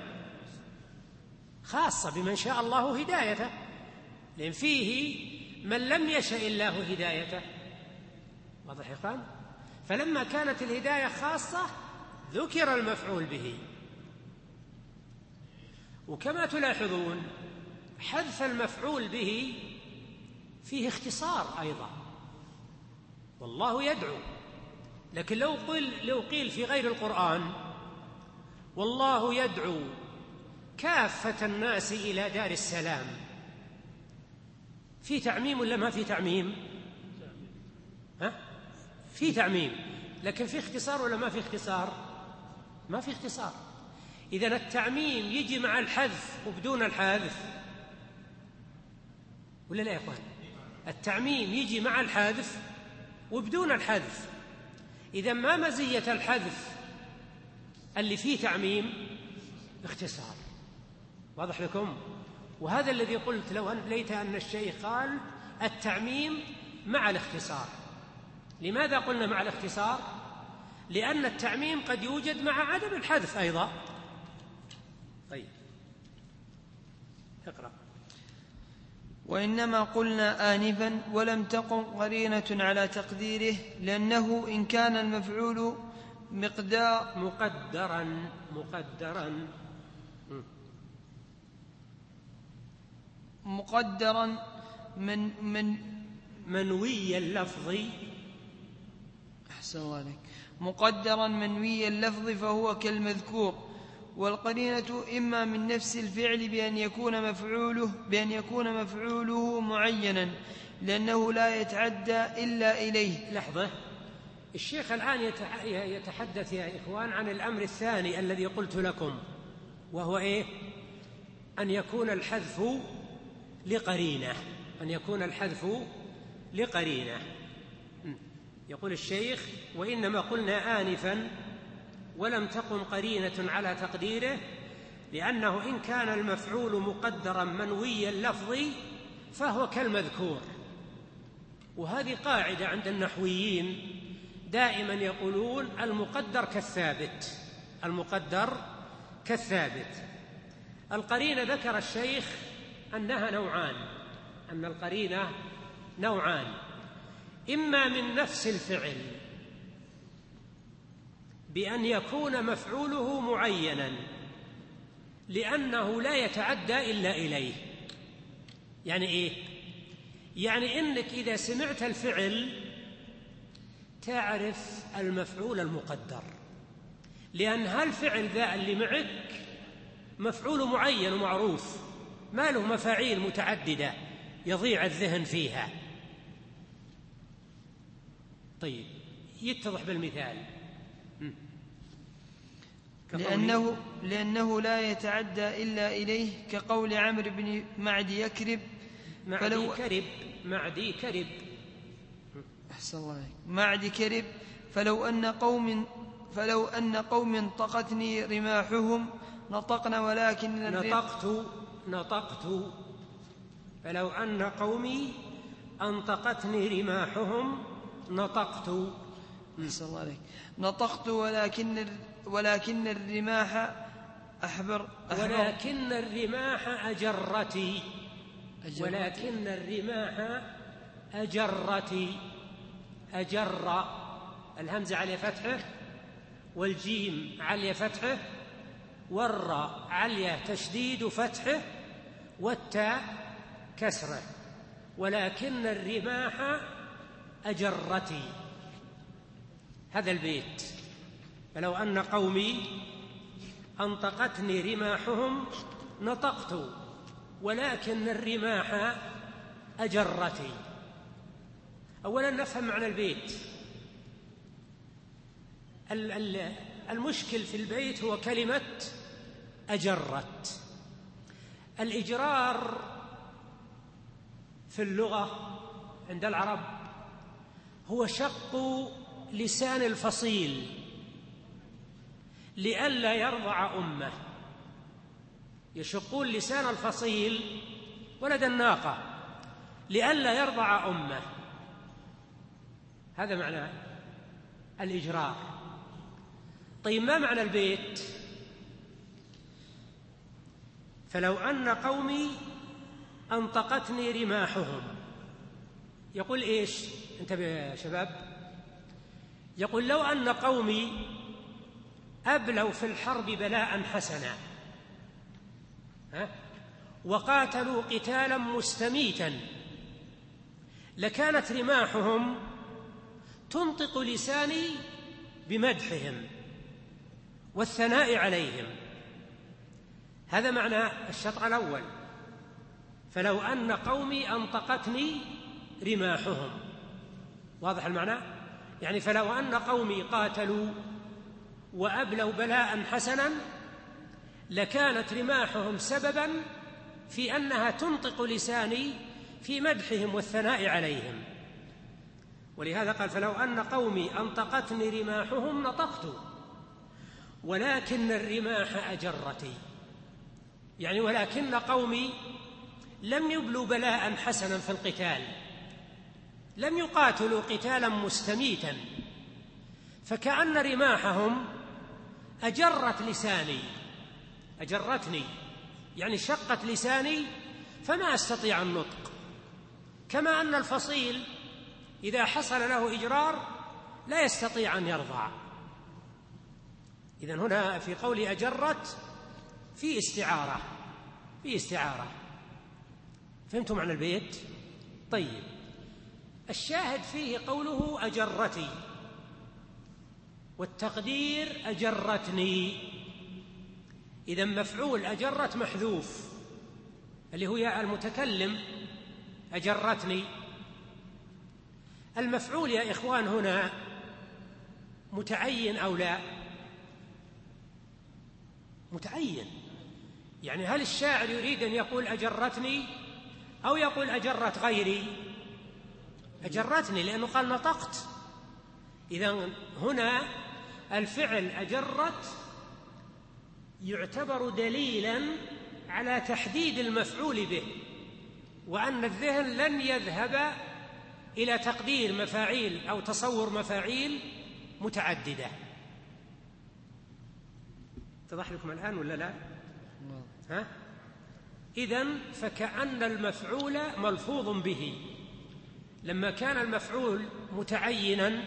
خاصة بمن شاء الله هدايته، لأن فيه من لم يشاء الله هدايته، واضح يا إخوان؟ فلما كانت الهداية خاصة ذكر المفعول به. وكما تلاحظون حذف المفعول به فيه اختصار أيضا، والله يدعو. لكن لو قيل, لو قيل في غير القرآن والله يدعو كافة الناس إلى دار السلام، في تعميم ولا ما في تعميم؟ ها؟ في تعميم، لكن في اختصار ولا ما في اختصار؟ ما في اختصار. إذن التعميم يجي مع الحذف وبدون الحذف ولا لا يا أخوان؟ التعميم يجي مع الحذف وبدون الحذف. إذا ما مزية الحذف اللي فيه تعميم؟ اختصار. واضح لكم؟ وهذا الذي قلت لو أن ليت أن الشيخ قال التعميم مع الاختصار. لماذا قلنا مع الاختصار؟ لأن التعميم قد يوجد مع عدم الحذف أيضا. طيب اقرأ. وإنما قلنا آنفا ولم تقم قرينة على تقديره، لأنه إن كان المفعول مقدار مقدرا مقدرا مقدرا من من منوي اللفظ، أحسن الله عليك، مقدرا منوي اللفظ فهو كالمذكور. والقرينة إما من نفس الفعل بأن يكون مفعوله بأن يكون مفعوله معينا، لأنه لا يتعدى إلا إليه. لحظة، الشيخ الآن يتحدث يا إخوان عن الأمر الثاني الذي قلت لكم، وهو إيه؟ أن يكون الحذف لقرينة، أن يكون الحذف لقرينة. يقول الشيخ وإنما قلنا آنفا ولم تقم قرينة على تقديره، لأنه إن كان المفعول مقدرا منوي اللفظ فهو كالمذكور. وهذه قاعدة عند النحويين دائما يقولون المقدر كالثابت، المقدر كالثابت. القرينة ذكر الشيخ أنها نوعان، أن القرينة نوعان، إما من نفس الفعل بأن يكون مفعوله معينا لأنه لا يتعدى إلا إليه. يعني إيه؟ يعني إنك إذا سمعت الفعل تعرف المفعول المقدر، لأن هالفعل ذا اللي معك مفعول معين ومعروف، ما له مفاعيل متعددة يضيع الذهن فيها. طيب يتضح بالمثال. لأنه, لأنه لا يتعدى إلا إليه، كقول عمرو بن معدي يكرب معدي كرب معدي كرب أحسن الله عليك معدي كرب فلو أن قوم فلو أن قوم انطقتني رماحهم نطقنا ولكن نطقت نطقت فلو أن قومي أنطقتني رماحهم نطقت أحسن الله عليك نطقت ولكن ولكن الرماح أحبر, أحبر ولكن الرماح أجرتي ولكن الرماح أجرتي أجر الهمزة على فتحه والجيم على فتحه والراء على تشديد فتحه والتاء كسره. ولكن الرماح أجرتي، هذا البيت فلو أن قومي أنطقتني رماحهم نطقت ولكن الرماح أجرتي. أولا نفهم معنى البيت. المشكل في البيت هو كلمة أجرت. الإجرار في اللغة عند العرب هو شق لسان الفصيل لئلا يرضع أمه. يشقون لسان الفصيل ولد الناقة لئلا يرضع أمه. هذا معنى الإجرار. طيب ما معنى البيت؟ فلو أن قومي أنطقتني رماحهم، يقول إيش؟ انتبه يا شباب. يقول لو أن قومي أبلوا في الحرب بلاء حسنا ها؟ وقاتلوا قتالا مستميتا لكانت رماحهم تنطق لساني بمدحهم والثناء عليهم. هذا معنى الشطر الأول. فلو أن قومي أنطقتني رماحهم، واضح المعنى؟ يعني فلو أن قومي قاتلوا وأبلوا بلاء حسنا لكانت رماحهم سببا في أنها تنطق لساني في مدحهم والثناء عليهم. ولهذا قال فلو أن قومي أنطقتني رماحهم نطقت ولكن الرماح أجرتي. يعني ولكن قومي لم يبلوا بلاء حسنا في القتال، لم يقاتلوا قتالا مستميتا، فكأن رماحهم أجرت لساني، أجرتني يعني شقت لساني فما أستطيع النطق. كما أن الفصيل إذا حصل له إجرار لا يستطيع أن يرضع. إذن هنا في قول أجرت في استعارة، في استعارة. فهمتم معنى البيت؟ طيب، الشاهد فيه قوله أجرتي، والتقدير أجرتني. إذن مفعول أجرت محذوف اللي هو المتكلم أجرتني. المفعول يا إخوان هنا متعين أو لا؟ متعين. يعني هل الشاعر يريد أن يقول أجرتني أو يقول أجرت غيري؟ أجرتني، لأنه قال نطقت. إذن هنا الفعل أجرت يعتبر دليلا على تحديد المفعول به، وأن الذهن لن يذهب إلى تقدير مفاعيل أو تصور مفاعيل متعددة. اتضح لكم الآن ولا لا؟ ها؟ إذن فكأن المفعول ملفوظ به. لما كان المفعول متعينا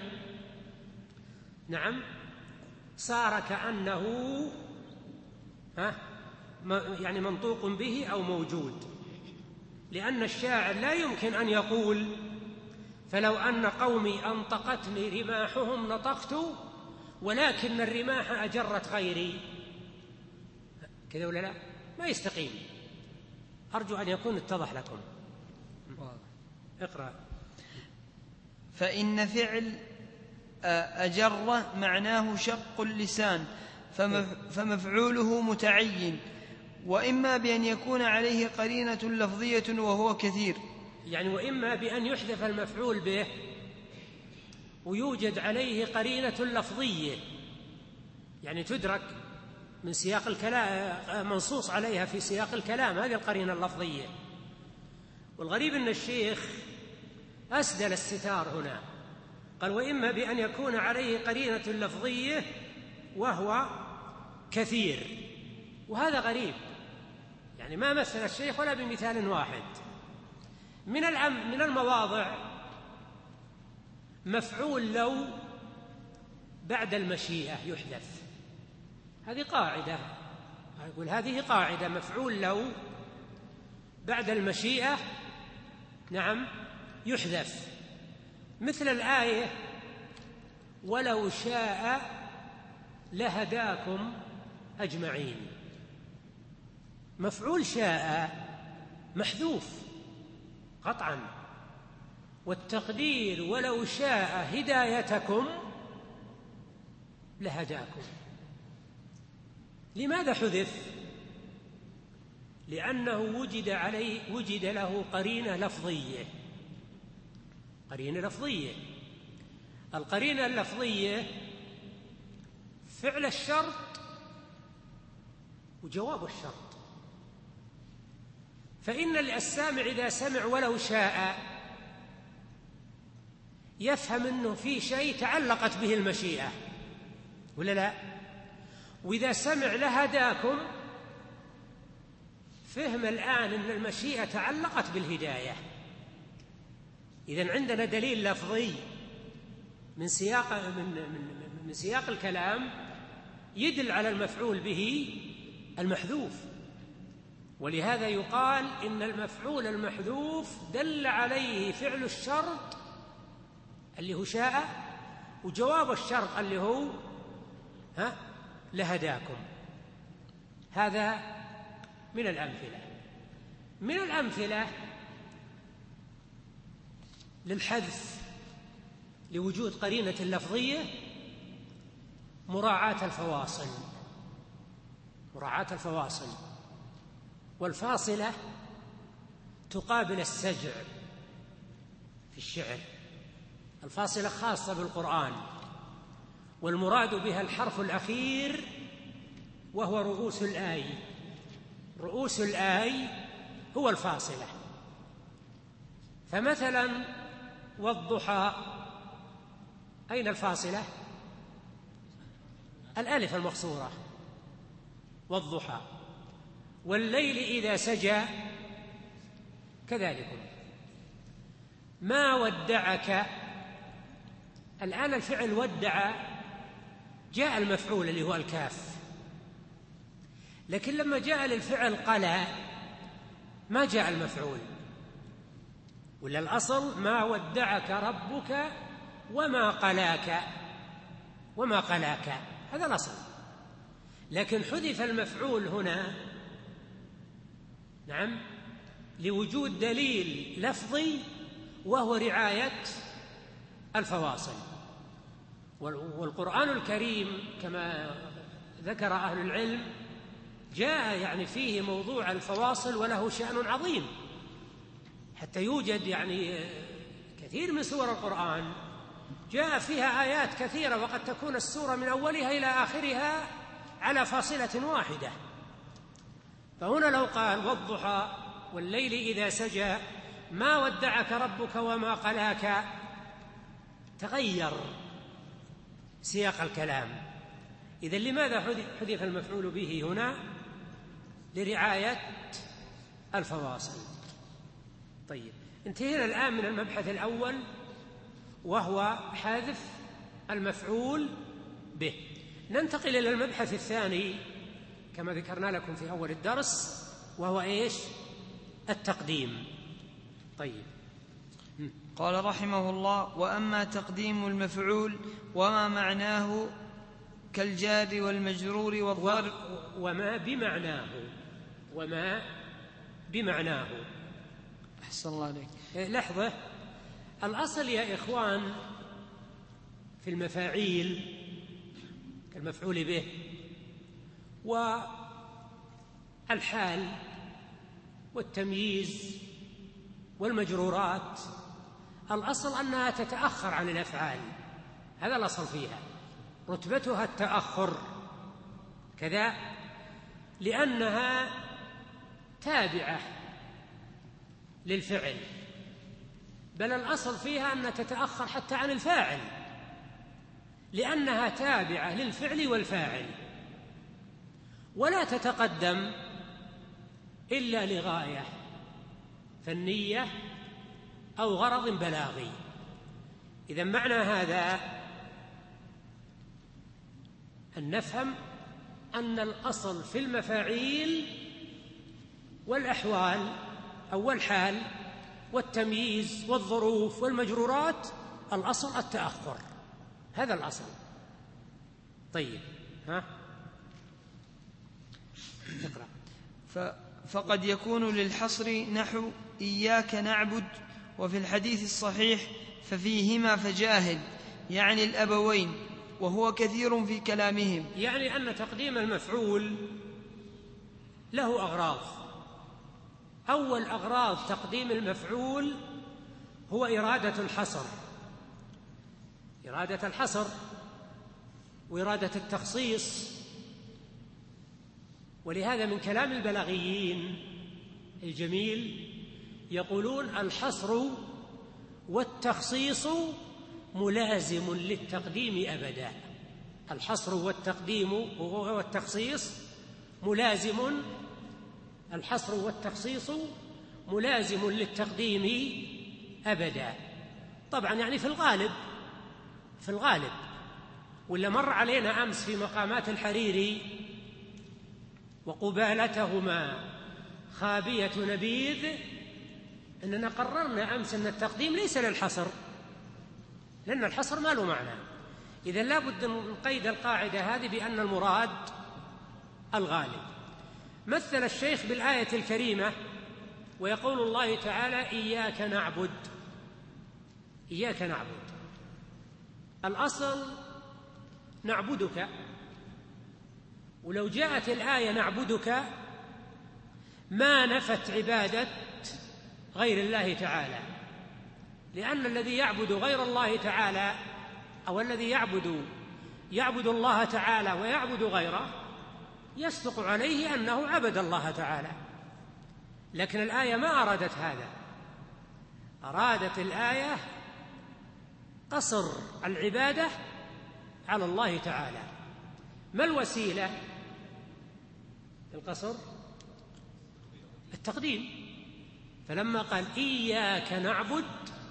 نعم صار كأنه ها يعني منطوق به أو موجود، لأن الشاعر لا يمكن أن يقول فلو أن قومي أنطقتني رماحهم نطقت ولكن الرماح أجرت غيري، كذا ولا لا؟ ما يستقيم. أرجو أن يكون اتضح لكم. اقرأ. فإن فعل أجر معناه شق اللسان فمفعوله متعين، وإما بأن يكون عليه قرينة لفظية وهو كثير. يعني وإما بأن يحذف المفعول به ويوجد عليه قرينة لفظية، يعني تدرك من سياق الكلام، منصوص عليها في سياق الكلام، هذه القرينة اللفظية. والغريب أن الشيخ أسدل الستار هنا، قال وإما بأن يكون عليه قرينة لفظية وهو كثير، وهذا غريب. يعني ما مثل الشيخ ولا بمثال واحد. من من المواضع مفعول لو بعد المشيئة يحذف، هذه قاعدة. أقول هذه قاعدة، مفعول لو بعد المشيئة نعم يحذف، مثل الآية ولو شاء لهداكم أجمعين. مفعول شاء محذوف قطعا، والتقدير ولو شاء هدايتكم لهداكم. لماذا حذف؟ لأنه وجد عليه وجد له قرينة لفظية. قرينة لفظية القرينة اللفظية فعل الشرط وجواب الشرط. فإن السامع إذا سمع ولو شاء يفهم أنه في شيء تعلقت به المشيئة ولا لا؟ وإذا سمع لهداكم فهم الآن أن المشيئة تعلقت بالهداية. إذن عندنا دليل لفظي من سياق من من من سياق الكلام يدل على المفعول به المحذوف. ولهذا يقال إن المفعول المحذوف دل عليه فعل الشرط اللي هو شاء، وجواب الشرط اللي هو ها لهداكم. هذا من الأمثلة. من الأمثلة للحذف لوجود قرينة لفظية مراعاة الفواصل. مراعاة الفواصل والفاصلة تقابل السجع في الشعر. الفاصلة خاصة بالقرآن، والمراد بها الحرف الأخير وهو رؤوس الآي. رؤوس الآي هو الفاصلة. فمثلا والضحى أين الفاصلة؟ الألف المقصورة والضحى. والليل إذا سجى كذلك. ما ودعك، الآن الفعل ودع جاء المفعول اللي هو الكاف، لكن لما جاء للفعل قلى ما جاء المفعول. ولا الأصل ما ودعك ربك وما قلاك وما قلاك، هذا الأصل. لكن حذف المفعول هنا نعم لوجود دليل لفظي وهو رعاية الفواصل. والقرآن الكريم كما ذكر أهل العلم جاء يعني فيه موضوع الفواصل وله شأن عظيم، حتى يوجد يعني كثير من سور القرآن جاء فيها آيات كثيرة، وقد تكون السورة من أولها إلى آخرها على فاصلة واحدة. فهنا لو قال والضحى والليل إذا سجى ما ودعك ربك وما قلاك تغير سياق الكلام. إذن لماذا حذف المفعول به هنا؟ لرعاية الفواصل. طيب، انتهينا الآن من المبحث الأول وهو حذف المفعول به. ننتقل إلى المبحث الثاني كما ذكرنا لكم في أول الدرس، وهو إيش؟ التقديم. طيب، قال رحمه الله: وأما تقديم المفعول وما معناه كالجار والمجرور والضرب. وما بمعناه وما بمعناه أحسن الله عليك. لحظة، الأصل يا إخوان في المفاعيل كالمفعول به والحال والتمييز والمجرورات، الأصل أنها تتأخر عن الأفعال. هذا الأصل فيها، رتبتها التأخر كذا، لأنها تابعة للفعل، بل الأصل فيها أن تتأخر حتى عن الفاعل، لأنها تابعة للفعل والفاعل، ولا تتقدم إلا لغاية فنية أو غرض بلاغي. إذن معنى هذا أن نفهم أن الأصل في المفاعيل والأحوال أو الحال والتمييز والظروف والمجرورات الأصل التأخر، هذا الأصل. طيب، ها اقرأ. فقد يكون للحصر نحو إياك نعبد، وفي الحديث الصحيح ففيهما فجاهد، يعني الأبوين، وهو كثير في كلامهم. يعني أن تقديم المفعول له أغراض. أول أغراض تقديم المفعول هو إرادة الحصر، إرادة الحصر وإرادة التخصيص. ولهذا من كلام البلاغيين الجميل يقولون الحصر والتخصيص ملازم للتقديم أبدا. الحصر والتقديم والتخصيص ملازم، الحصر والتخصيص ملازم للتقديم أبدا. طبعا يعني في الغالب، في الغالب. ولا مر علينا أمس في مقامات الحريري وقبالتهما خابية نبيذ أننا قررنا أمس أن التقديم ليس للحصر، لأن الحصر ما له معنى. إذن لا بد من قيد القاعدة هذه بأن المراد الغالب. مثل الشيخ بالآية الكريمة ويقول الله تعالى إياك نعبد، إياك نعبد، الأصل نعبدك، ولو جاءت الآية نعبدك ما نفت عبادة غير الله تعالى، لأن الذي يعبد غير الله تعالى أو الذي يعبد يعبد الله تعالى ويعبد غيره يصدق عليه أنه عبد الله تعالى. لكن الآية ما أرادت هذا، أرادت الآية قصر العبادة على الله تعالى. ما الوسيلة القصر؟ التقديم. فلما قال إياك نعبد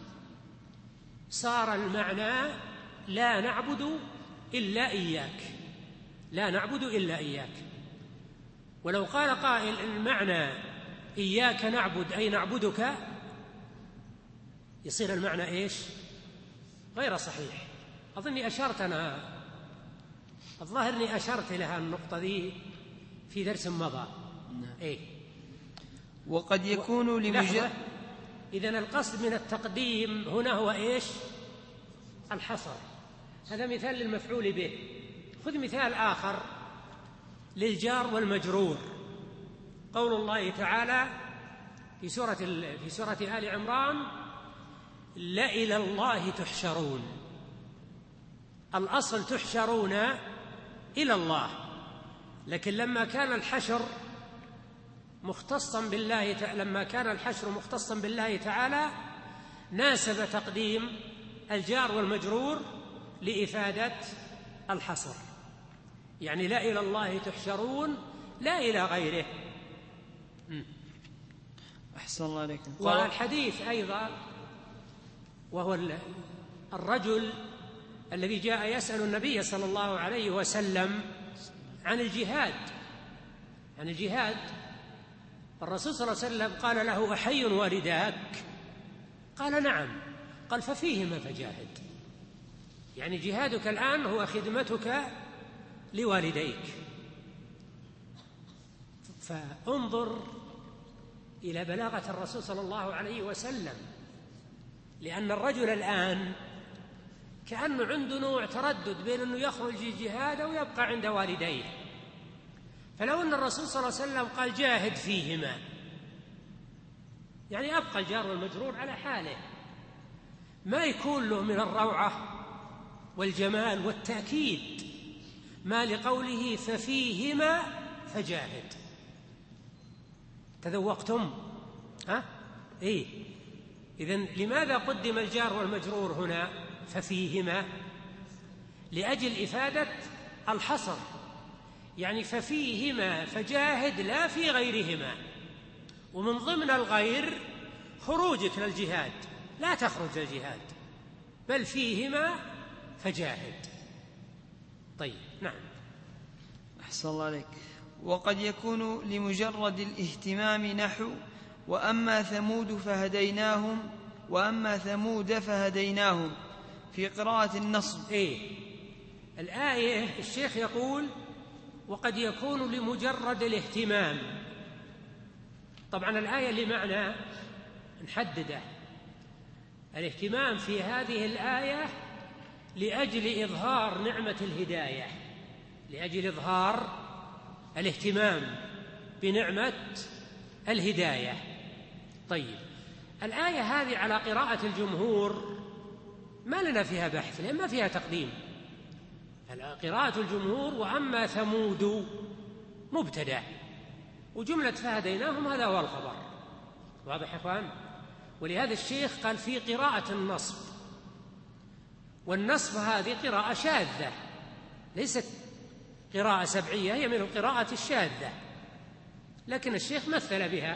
صار المعنى لا نعبد إلا إياك، لا نعبد إلا إياك. ولو قال قائل المعنى إياك نعبد أي نعبدك يصير المعنى إيش؟ غير صحيح. أظني أشرت أنا الظاهر أني أشرت لها النقطة ذي في درس مضى. إيه؟ وقد يكون لمجرد. إذن القصد من التقديم هنا هو إيش؟ الحصر. هذا مثال للمفعول به. خذ مثال آخر للجار والمجرور، قول الله تعالى في سورة في سورة آل عمران لإلى الله تحشرون. الأصل تحشرون إلى الله، لكن لما كان الحشر مختصا بالله تعالى لما كان الحشر مختصا بالله تعالى ناسب تقديم الجار والمجرور لإفادة الحصر. يعني لا إلى الله تحشرون لا إلى غيره. أحسن الله عليكم. والحديث أيضا وهو الرجل الذي جاء يسأل النبي صلى الله عليه وسلم عن الجهاد عن الجهاد الرسول صلى الله عليه وسلم قال له أحي والداك؟ قال نعم. قال ففيهما فجاهد. يعني جهادك الآن هو خدمتك لوالديك. فانظر إلى بلاغة الرسول صلى الله عليه وسلم، لأن الرجل الآن كأنه عنده نوع تردد بين أنه يخرج الجهاد أو يبقى عند والديه. فلو أن الرسول صلى الله عليه وسلم قال جاهد فيهما يعني أبقى الجار والمجرور على حاله، ما يكون له من الروعة والجمال والتأكيد ما لقوله ففيهما فجاهد. تذوقتم؟ ها؟ إيه؟ إذن لماذا قدم الجار والمجرور هنا ففيهما؟ لأجل إفادة الحصر. يعني ففيهما فجاهد لا في غيرهما. ومن ضمن الغير خروجك للجهاد، لا تخرج للجهاد بل فيهما فجاهد. طيب نعم. أحسن الله عليك. وقد يكون لمجرد الاهتمام نحو وأما ثمود فهديناهم وأما ثمود فهديناهم في قراءة النصب. إيه؟ الآية الشيخ يقول وقد يكون لمجرد الاهتمام. طبعا الآية اللي معنا نحدده، الاهتمام في هذه الآية لأجل إظهار نعمة الهداية، لأجل إظهار الاهتمام بنعمة الهداية. طيب، الآية هذه على قراءة الجمهور ما لنا فيها بحث لأن ما فيها تقديم. قراءة الجمهور وأما ثمود مبتدأ، وجملة فهديناهم هذا هو الخبر. واضح يا إخوان؟ ولهذا الشيخ قال في قراءة النصب، والنصب هذه قراءة شاذة ليست قراءة سبعية، هي من القراءة الشاذة، لكن الشيخ مثل بها.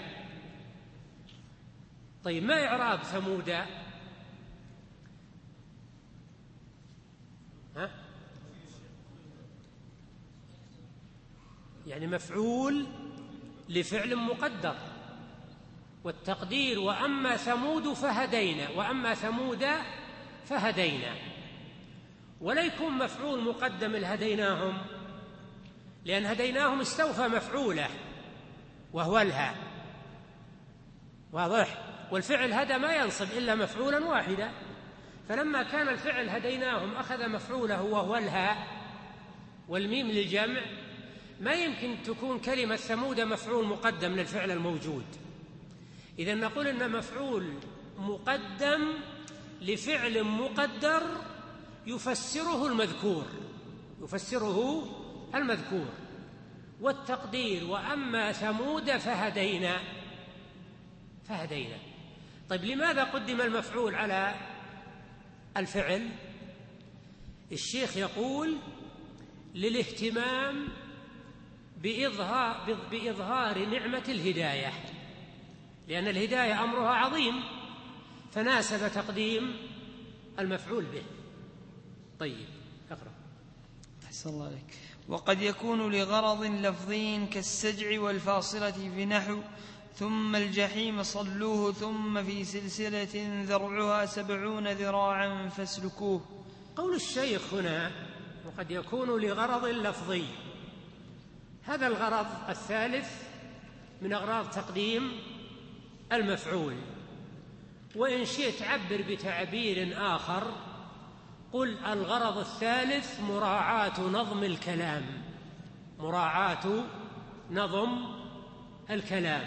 طيب، ما إعراب ثمود؟ ها؟ يعني مفعول لفعل مقدر، والتقدير وأما ثمود فهدينا، وأما ثمود فهدينا، ولا يكون مفعول مقدم الهديناهم، لأن هديناهم استوفى مفعوله وهو الها. واضح؟ والفعل هدى ما ينصب إلا مفعولا واحدا، فلما كان الفعل هديناهم أخذ مفعوله وهو الها والميم للجمع، ما يمكن تكون كلمة ثمود مفعول مقدم للفعل الموجود. إذن نقول إن مفعول مقدم لفعل مقدر يفسره المذكور، يفسره المذكور. والتقدير وأما ثمود فهدينا، فهدينا. طيب، لماذا قدم المفعول على الفعل؟ الشيخ يقول للاهتمام بإظهار, بإظهار نعمة الهداية، لأن الهداية أمرها عظيم، فناسب تقديم المفعول به. طيب، اقرأ. أحسن الله عليك. وقد يكون لغرض لفظي كالسجع والفاصلة في نحو ثم الجحيم صلوه ثم في سلسلة ذرعها سبعون ذراعا فاسلكوه. قول الشيخ هنا وقد يكون لغرض لفظي، هذا الغرض الثالث من أغراض تقديم المفعول. وإن شئت عبر بتعبير آخر، قل الغرض الثالث مراعاة نظم الكلام، مراعاة نظم الكلام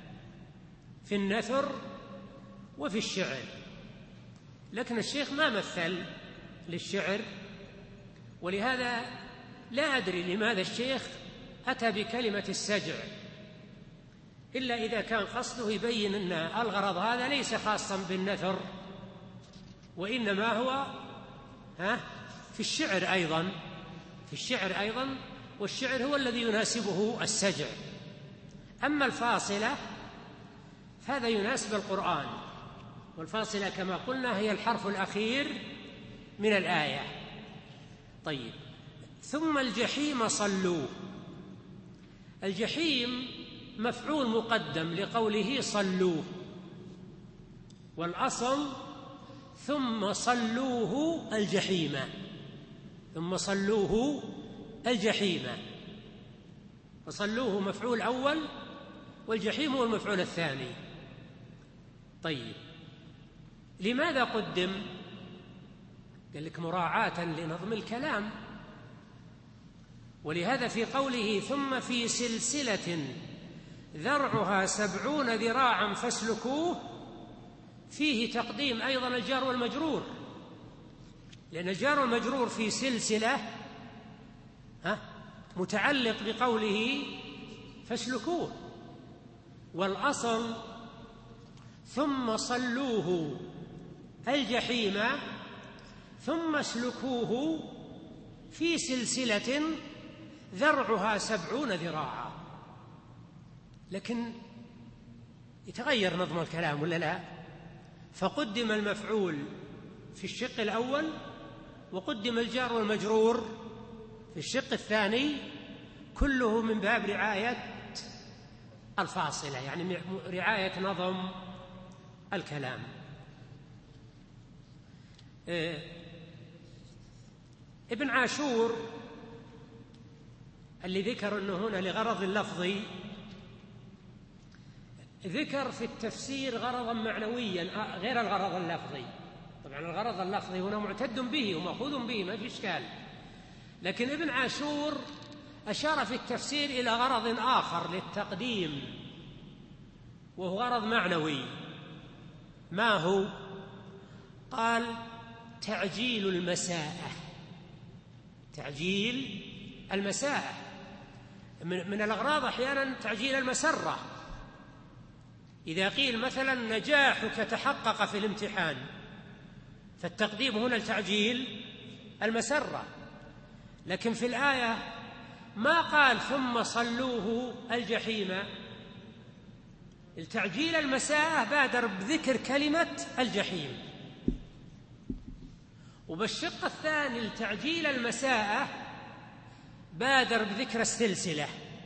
في النثر وفي الشعر. لكن الشيخ ما مثل للشعر، ولهذا لا أدري لماذا الشيخ أتى بكلمة السجع، إلا إذا كان قصده يبين أن الغرض هذا ليس خاصا بالنثر، وإنما هو ها في الشعر أيضا، في الشعر أيضا، والشعر هو الذي يناسبه السجع. أما الفاصلة فهذا يناسب القرآن، والفاصلة كما قلنا هي الحرف الأخير من الآية. طيب، ثم الجحيم صلوا. الجحيم مفعول مقدم لقوله صلوه، والأصل ثم صلوه الجحيم، ثم صلوه الجحيم، فصلوه مفعول أول والجحيم هو المفعول الثاني. طيب، لماذا قدم؟ قال لك مراعاة لنظم الكلام. ولهذا في قوله ثم في سلسلة ذرعها سبعون ذراعا فاسلكوه فيه تقديم أيضا الجار والمجرور، لأن الجار والمجرور في سلسلة ها متعلق بقوله فاسلكوه، والأصل ثم صلوه الجحيم ثم اسلكوه في سلسلة ذرعها سبعون ذراعا. لكن يتغير نظم الكلام ولا لا؟ فقدم المفعول في الشق الأول، وقدم الجار والمجرور في الشق الثاني، كله من باب رعاية الفاصلة، يعني رعاية نظم الكلام. ابن عاشور اللي ذكر أنه هنا لغرض لفظي ذكر في التفسير غرضا معنويا غير الغرض اللفظي. طبعا الغرض اللفظي هنا معتد به ومأخوذ به، ما في إشكال، لكن ابن عاشور أشار في التفسير إلى غرض آخر للتقديم، وهو غرض معنوي. ما هو؟ قال تعجيل المساءة. تعجيل المساءة من الأغراض أحيانا تعجيل المسرة. إذا قيل مثلا نجاحك تحقق في الامتحان، فالتقديم هنا لتعجيل المسرة. لكن في الآية ما قال ثم صلوه الجحيم، التعجيل المساءة بادر بذكر كلمة الجحيم. وبالشق الثاني لتعجيل المساءة بادر بذكر السلسلة.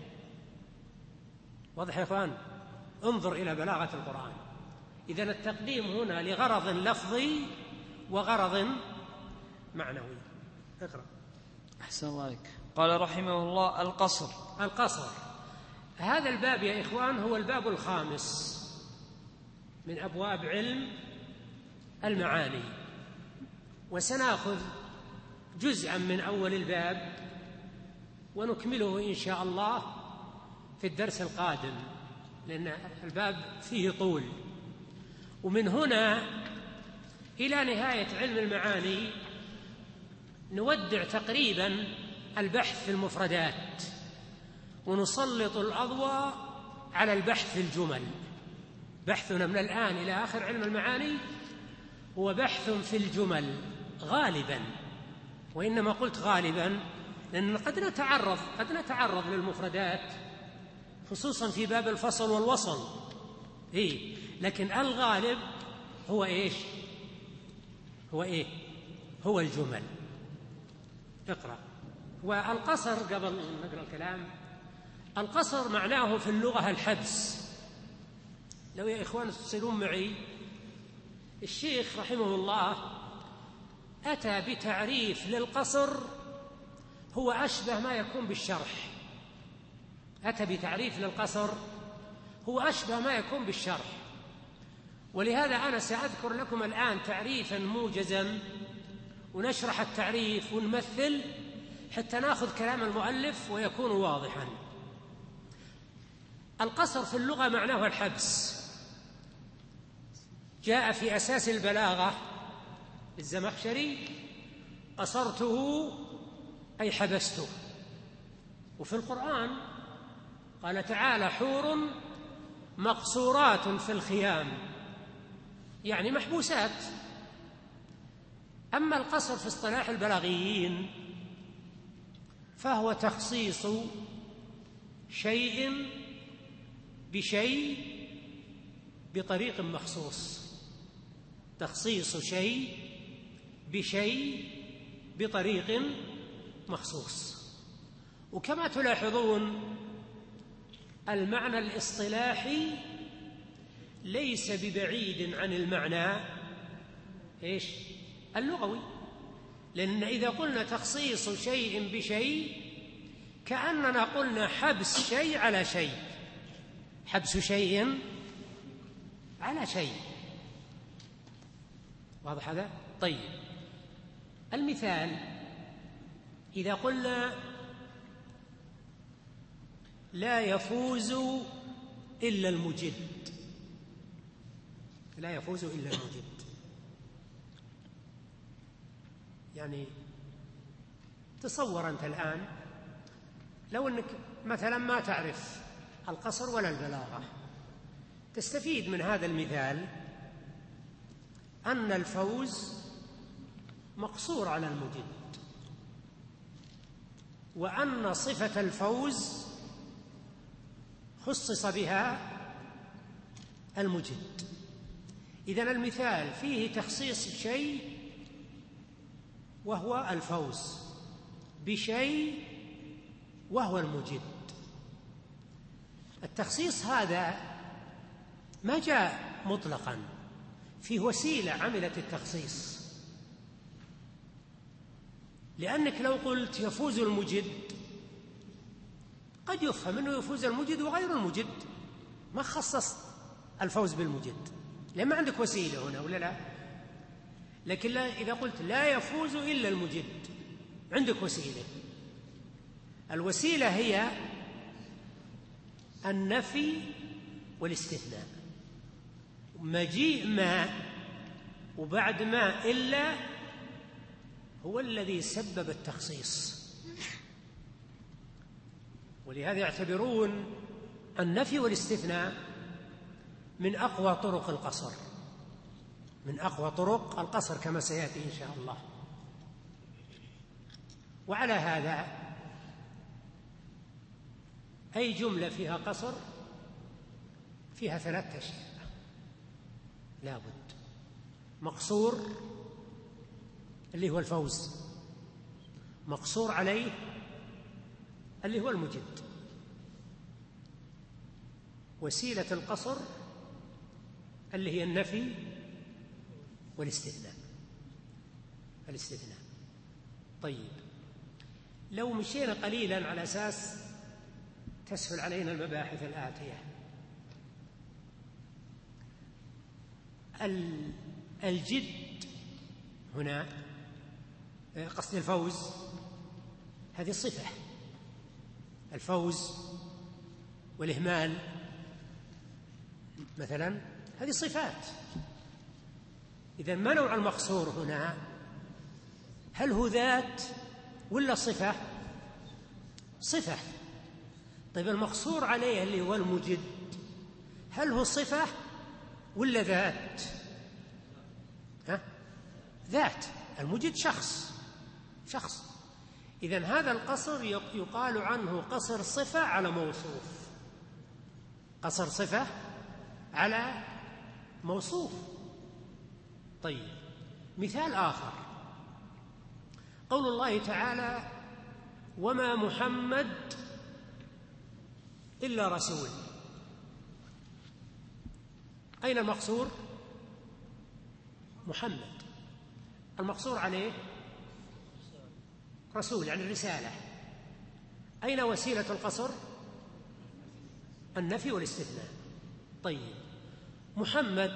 واضح يا أخوان؟ انظر إلى بلاغة القرآن. إذن التقديم هنا لغرض لفظي وغرض معنوي. اقرأ. أحسن الله عليك. قال رحمه الله القصر. القصر هذا الباب يا إخوان هو الباب الخامس من أبواب علم المعاني، وسنأخذ جزءا من أول الباب ونكمله إن شاء الله في الدرس القادم، لأن الباب فيه طول. ومن هنا إلى نهاية علم المعاني نودع تقريبا البحث في المفردات، ونسلط الأضواء على البحث في الجمل. بحثنا من الآن إلى آخر علم المعاني هو بحث في الجمل غالبا، وإنما قلت غالبا لأن قد نتعرض قد نتعرض للمفردات خصوصا في باب الفصل والوصل، إيه؟ لكن الغالب هو إيش؟ هو إيه؟ هو الجمل. اقرأ. والقصر قبل نقرأ الكلام، القصر معناه في اللغة الحبس. لو يا إخوان تصلون معي، الشيخ رحمه الله أتى بتعريف للقصر هو أشبه ما يكون بالشرح. أتى بتعريف للقصر هو أشبه ما يكون بالشرح، ولهذا أنا سأذكر لكم الآن تعريفا موجزا ونشرح التعريف ونمثل حتى نأخذ كلام المؤلف ويكون واضحا. القصر في اللغة معناه الحبس. جاء في أساس البلاغة الزمخشري قصرته أي حبسته. وفي القرآن قال تعالى حور مقصورات في الخيام، يعني محبوسات. أما القصر في اصطلاح البلاغيين فهو تخصيص شيء بشيء بطريق مخصوص. تخصيص شيء بشيء بطريق مخصوص. وكما تلاحظون المعنى الاصطلاحي ليس ببعيد عن المعنى إيش؟ اللغوي، لأن إذا قلنا تخصيص شيء بشيء كأننا قلنا حبس شيء على شيء، حبس شيء على شيء. واضح هذا؟ طيب، المثال إذا قلنا لا يفوز إلا المجد، لا يفوز إلا المجد، يعني تصور أنت الآن لو أنك مثلا ما تعرف القصر ولا البلاغة، تستفيد من هذا المثال أن الفوز مقصور على المجد، وأن صفة الفوز خصص بها المجد. إذن المثال فيه تخصيص شيء وهو الفوز بشيء وهو المجد. التخصيص هذا ما جاء مطلقا، فيه وسيلة عملت التخصيص. لأنك لو قلت يفوز المجد قد يفهم أنه يفوز المجد وغير المجد، ما خصص الفوز بالمجد لأن ما عندك وسيلة هنا ولا لا. لكن لا، إذا قلت لا يفوز إلا المجد عندك وسيلة. الوسيلة هي النفي والاستثناء. مجيء ما وبعد ما إلا هو الذي سبب التخصيص، ولهذا يعتبرون النفي والاستثناء من أقوى طرق القصر، من أقوى طرق القصر كما سيأتي إن شاء الله. وعلى هذا أي جملة فيها قصر فيها ثلاثة أشياء لا بد: مقصور اللي هو الفوز، مقصور عليه اللي هو المجد، وسيلة القصر اللي هي النفي والاستثناء الاستثناء. طيب، لو مشينا قليلا على أساس تسهل علينا المباحث الآتية. الجد هنا قصد الفوز، هذه الصفة، الفوز والإهمال مثلا هذه صفات. إذن ما نوع المقصور هنا؟ هل هو ذات ولا صفة؟ صفة. طيب المقصور عليه اللي هو المجد هل هو صفة ولا ذات؟ ها؟ ذات. المجد شخص شخص إذن هذا القصر يقال عنه قصر صفة على موصوف، قصر صفة على موصوف. طيب، مثال آخر قول الله تعالى: وما محمد إلا رسول. أين المقصور؟ محمد. المقصور عليه رسول، يعني الرسالة. أين وسيلة القصر؟ النفي والاستثناء. طيب، محمد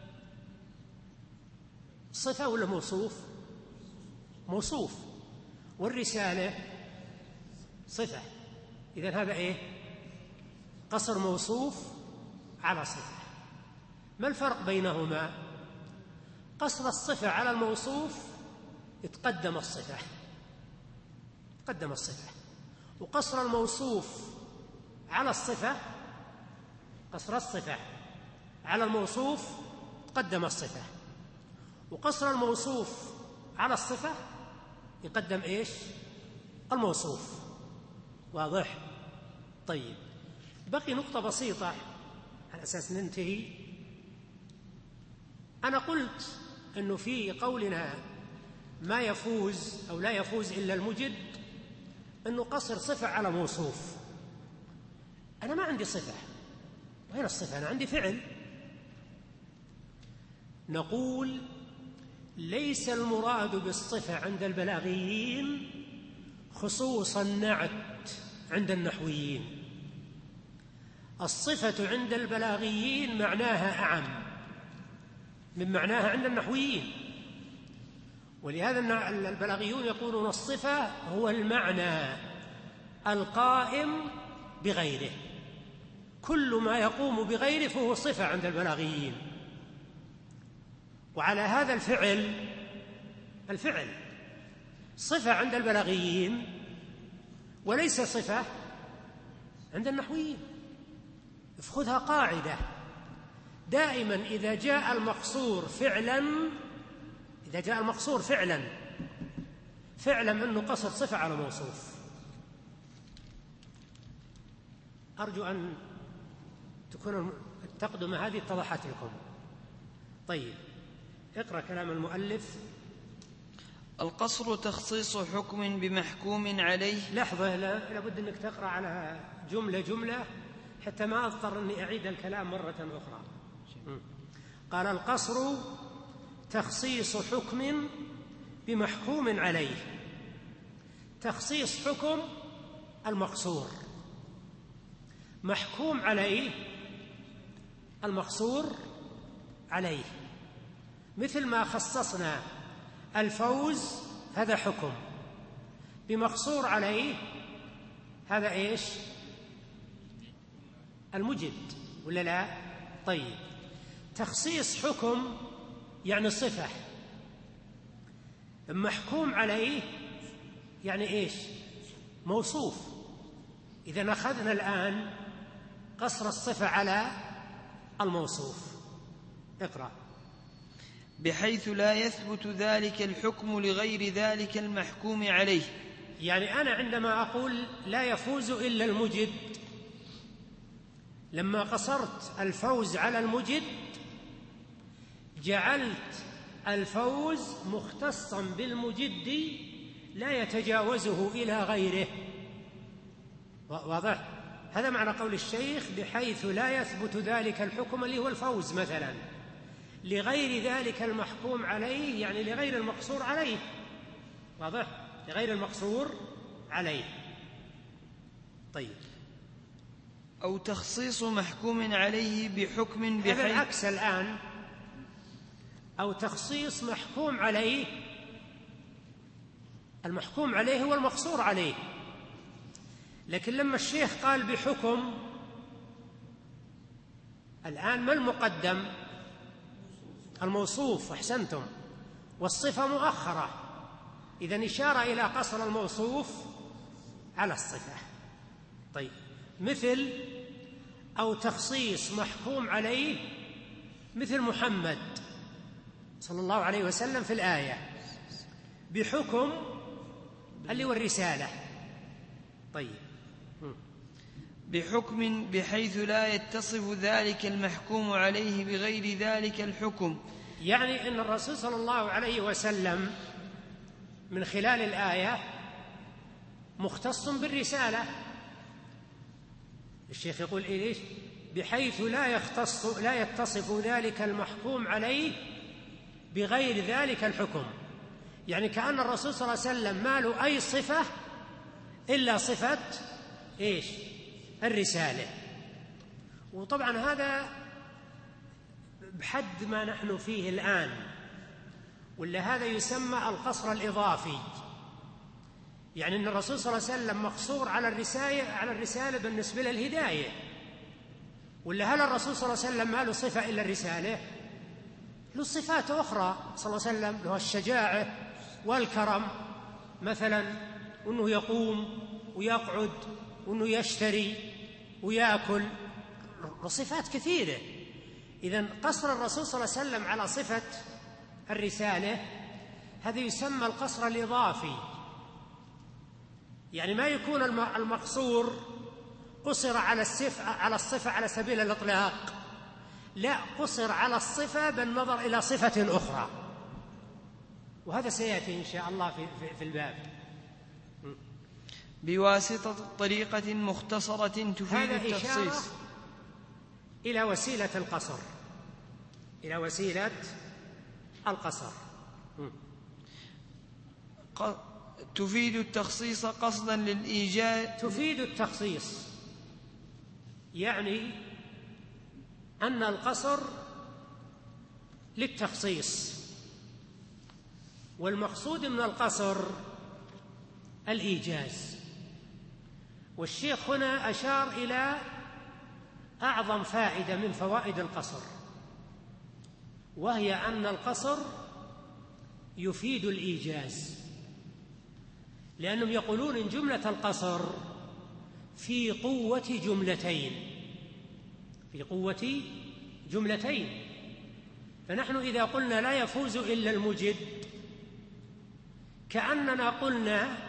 صفة ولا موصوف؟ موصوف. والرسالة صفة. إذن هذا إيه؟ قصر موصوف على صفة. ما الفرق بينهما؟ قصر الصفة على الموصوف يتقدم الصفة تقدم الصفة، وقصر الموصوف على الصفة، قصر الصفة على الموصوف تقدم الصفة، وقصر الموصوف على الصفة يقدم إيش؟ الموصوف. واضح؟ طيب، بقي نقطة بسيطة على أساس ننتهي. أنا قلت أنه في قولنا ما يفوز أو لا يفوز إلا المجد أنه قصر صفة على موصوف. أنا ما عندي صفة. وين الصفة؟ أنا عندي فعل. نقول ليس المراد بالصفة عند البلاغيين خصوص النعت عند النحويين. الصفة عند البلاغيين معناها أعم من معناها عند النحويين، ولهذا البلاغيون يقولون الصفة هو المعنى القائم بغيره، كل ما يقوم بغيره فهو صفة عند البلاغيين. وعلى هذا الفعل الفعل صفة عند البلاغيين وليس صفة عند النحويين. افخذها قاعدة: دائما إذا جاء المقصور فعلا إذا جاء المقصور فعلا فاعلم أنه قصر صفة على موصوف. أرجو أن تكون التقدمة هذه اتضحت لكم. طيب، اقرأ كلام المؤلف. القصر تخصيص حكم بمحكوم عليه. لحظة، لابد أنك تقرأ على جملة جملة حتى ما أضطر أني أعيد الكلام مرة أخرى. قال: القصر تخصيص حكم بمحكوم عليه. تخصيص حكم المقصور محكوم عليه المقصور عليه، مثل ما خصصنا الفوز هذا حكم، بمقصور عليه هذا إيش؟ المجد، ولا لا؟ طيب، تخصيص حكم يعني صفة، محكوم عليه يعني إيش؟ موصوف. إذا أخذنا الآن قصر الصفة على الموصوف. اقرأ. بحيث لا يثبت ذلك الحكم لغير ذلك المحكوم عليه. يعني أنا عندما أقول لا يفوز إلا المجد، لما قصرت الفوز على المجد جعلت الفوز مختصا بالمجد لا يتجاوزه إلى غيره. واضح؟ هذا معنى قول الشيخ بحيث لا يثبت ذلك الحكم اللي هو الفوز مثلا لغير ذلك المحكوم عليه، يعني لغير المقصور عليه. واضح؟ لغير المقصور عليه. طيب، أو تخصيص محكوم عليه بحكم هذا بحيث العكس الآن، أو تخصيص محكوم عليه، المحكوم عليه هو المقصور عليه، لكن لما الشيخ قال بحكم، الآن ما المقدم؟ الموصوف، أحسنتم، والصفة مؤخرة، إذن إشارة إلى قصر الموصوف على الصفة. طيب، مثل أو تخصيص محكوم عليه مثل محمد صلى الله عليه وسلم في الآية بحكم اللي هو الرسالة. طيب، بحكم بحيث لا يتصف ذلك المحكوم عليه بغير ذلك الحكم، يعني أن الرسول صلى الله عليه وسلم من خلال الآية مختص بالرسالة. الشيخ يقول إيش؟ بحيث لا يختص لا يتصف ذلك المحكوم عليه بغير ذلك الحكم، يعني كأن الرسول صلى الله عليه وسلم ما له أي صفة إلا صفة إيش؟ الرسالة. وطبعا هذا بحد ما نحن فيه الآن، ولا هذا يسمى القصر الإضافي، يعني أن الرسول صلى الله عليه وسلم مقصور على الرسالة على الرسالة بالنسبة للهداية، ولا هل الرسول صلى الله عليه وسلم ما له صفة إلا الرسالة؟ له صفات أخرى صلى الله عليه وسلم، له الشجاعة والكرم مثلا، وأنه يقوم ويقعد وأنه يشتري ويأكل، صفات كثيرة. إذن قصر الرسول صلى الله عليه وسلم على صفة الرسالة هذا يسمى القصر الإضافي، يعني ما يكون المقصور قصر على الصفة على الصفة على سبيل الإطلاق، لا، قصر على الصفة بالنظر إلى صفة أخرى، وهذا سيأتي إن شاء الله في, في الباب. بواسطة طريقة مختصرة تفيد التخصيص إلى وسيلة القصر، إلى وسيلة القصر تفيد التخصيص قصدا للإيجاد. تفيد التخصيص يعني أن القصر للتخصيص، والمقصود من القصر الإيجاز. والشيخ هنا أشار إلى أعظم فائدة من فوائد القصر، وهي أن القصر يفيد الإيجاز، لأنهم يقولون إن جملة القصر في قوة جملتين، في قوة جملتين. فنحن إذا قلنا لا يفوز إلا المجد كأننا قلنا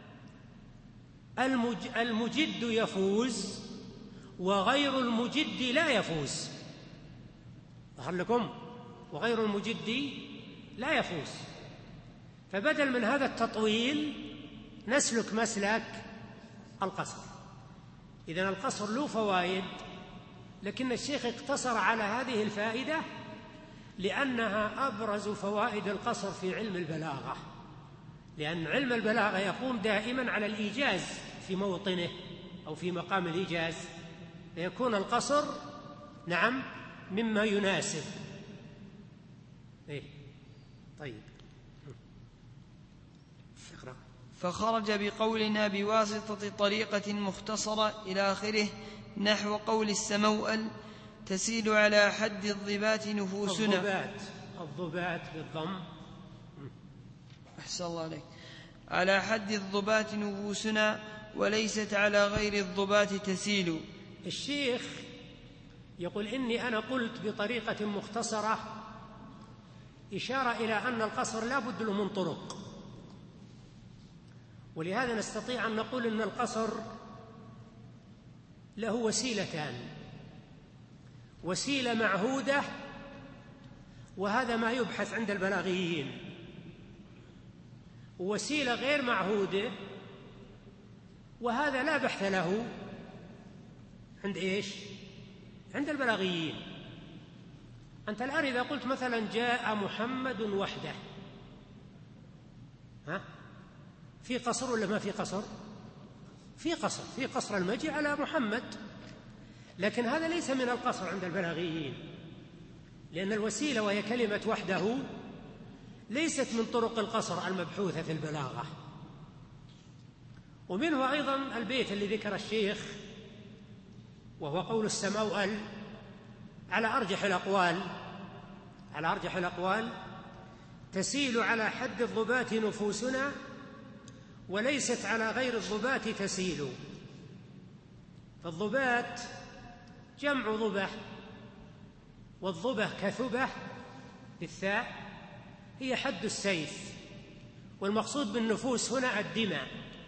المجد يفوز وغير المجد لا يفوز. أخذ لكم وغير المجد لا يفوز. فبدل من هذا التطويل نسلك مسلك القصر. إذن القصر له فوائد، لكن الشيخ اقتصر على هذه الفائدة لأنها أبرز فوائد القصر في علم البلاغة، لأن علم البلاغة يقوم دائما على الإيجاز في موطنه أو في مقام الإيجاز. فيكون القصر نعم مما يناسب. إيه طيب اقرأ. فخرج بقولنا بواسطة طريقة مختصرة إلى آخره نحو قول السموأل تسيل على حد الضبات نفوسنا. الضبات الضبات بالضم. أحسن الله عليك. على حد الضبات نفوسنا وليست على غير الضبات تسيل. الشيخ يقول إني أنا قلت بطريقة مختصرة إشارة إلى أن القصر لا بد له من طرق، ولهذا نستطيع أن نقول أن القصر له وسيلتان: وسيلة معهودة وهذا ما يبحث عند البلاغيين، ووسيلة غير معهودة وهذا لا بحث له عند إيش؟ عند البلاغيين. أنت الآن إذا قلت مثلا جاء محمد وحده، ها؟ في قصر ولا ما في قصر؟ في قصر، في قصر المجيء على محمد، لكن هذا ليس من القصر عند البلاغيين، لأن الوسيلة وهي كلمة وحده ليست من طرق القصر المبحوثة في البلاغة. ومنه أيضا البيت اللي ذكر الشيخ وهو قول السموأل على أرجح الأقوال على أرجح الأقوال تسيل على حد الضبات نفوسنا وليست على غير الضبات تسيل. فالضبات جمع ضبة، والضبة كثبة بالثاء هي حد السيف، والمقصود بالنفوس هنا الدماء.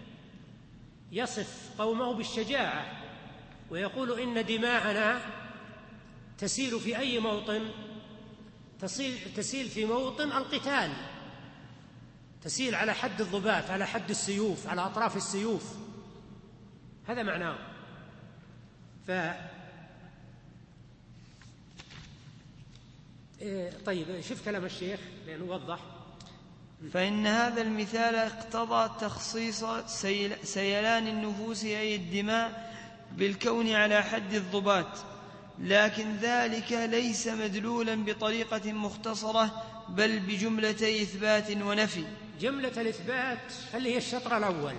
يصف قومه بالشجاعة ويقول إن دماءنا تسيل في أي موطن؟ تسيل, تسيل في موطن القتال، تسيل على حد الضبات، على حد السيوف، على أطراف السيوف، هذا معناه. ف طيب شوف كلام الشيخ لأنه وضح. فإن هذا المثال اقتضى تخصيص سيلان النفوس أي الدماء بالكون على حد الضبات، لكن ذلك ليس مدلولا بطريقة مختصرة بل بجملتي إثبات ونفي. جملة الإثبات اللي هي الشطر الأول،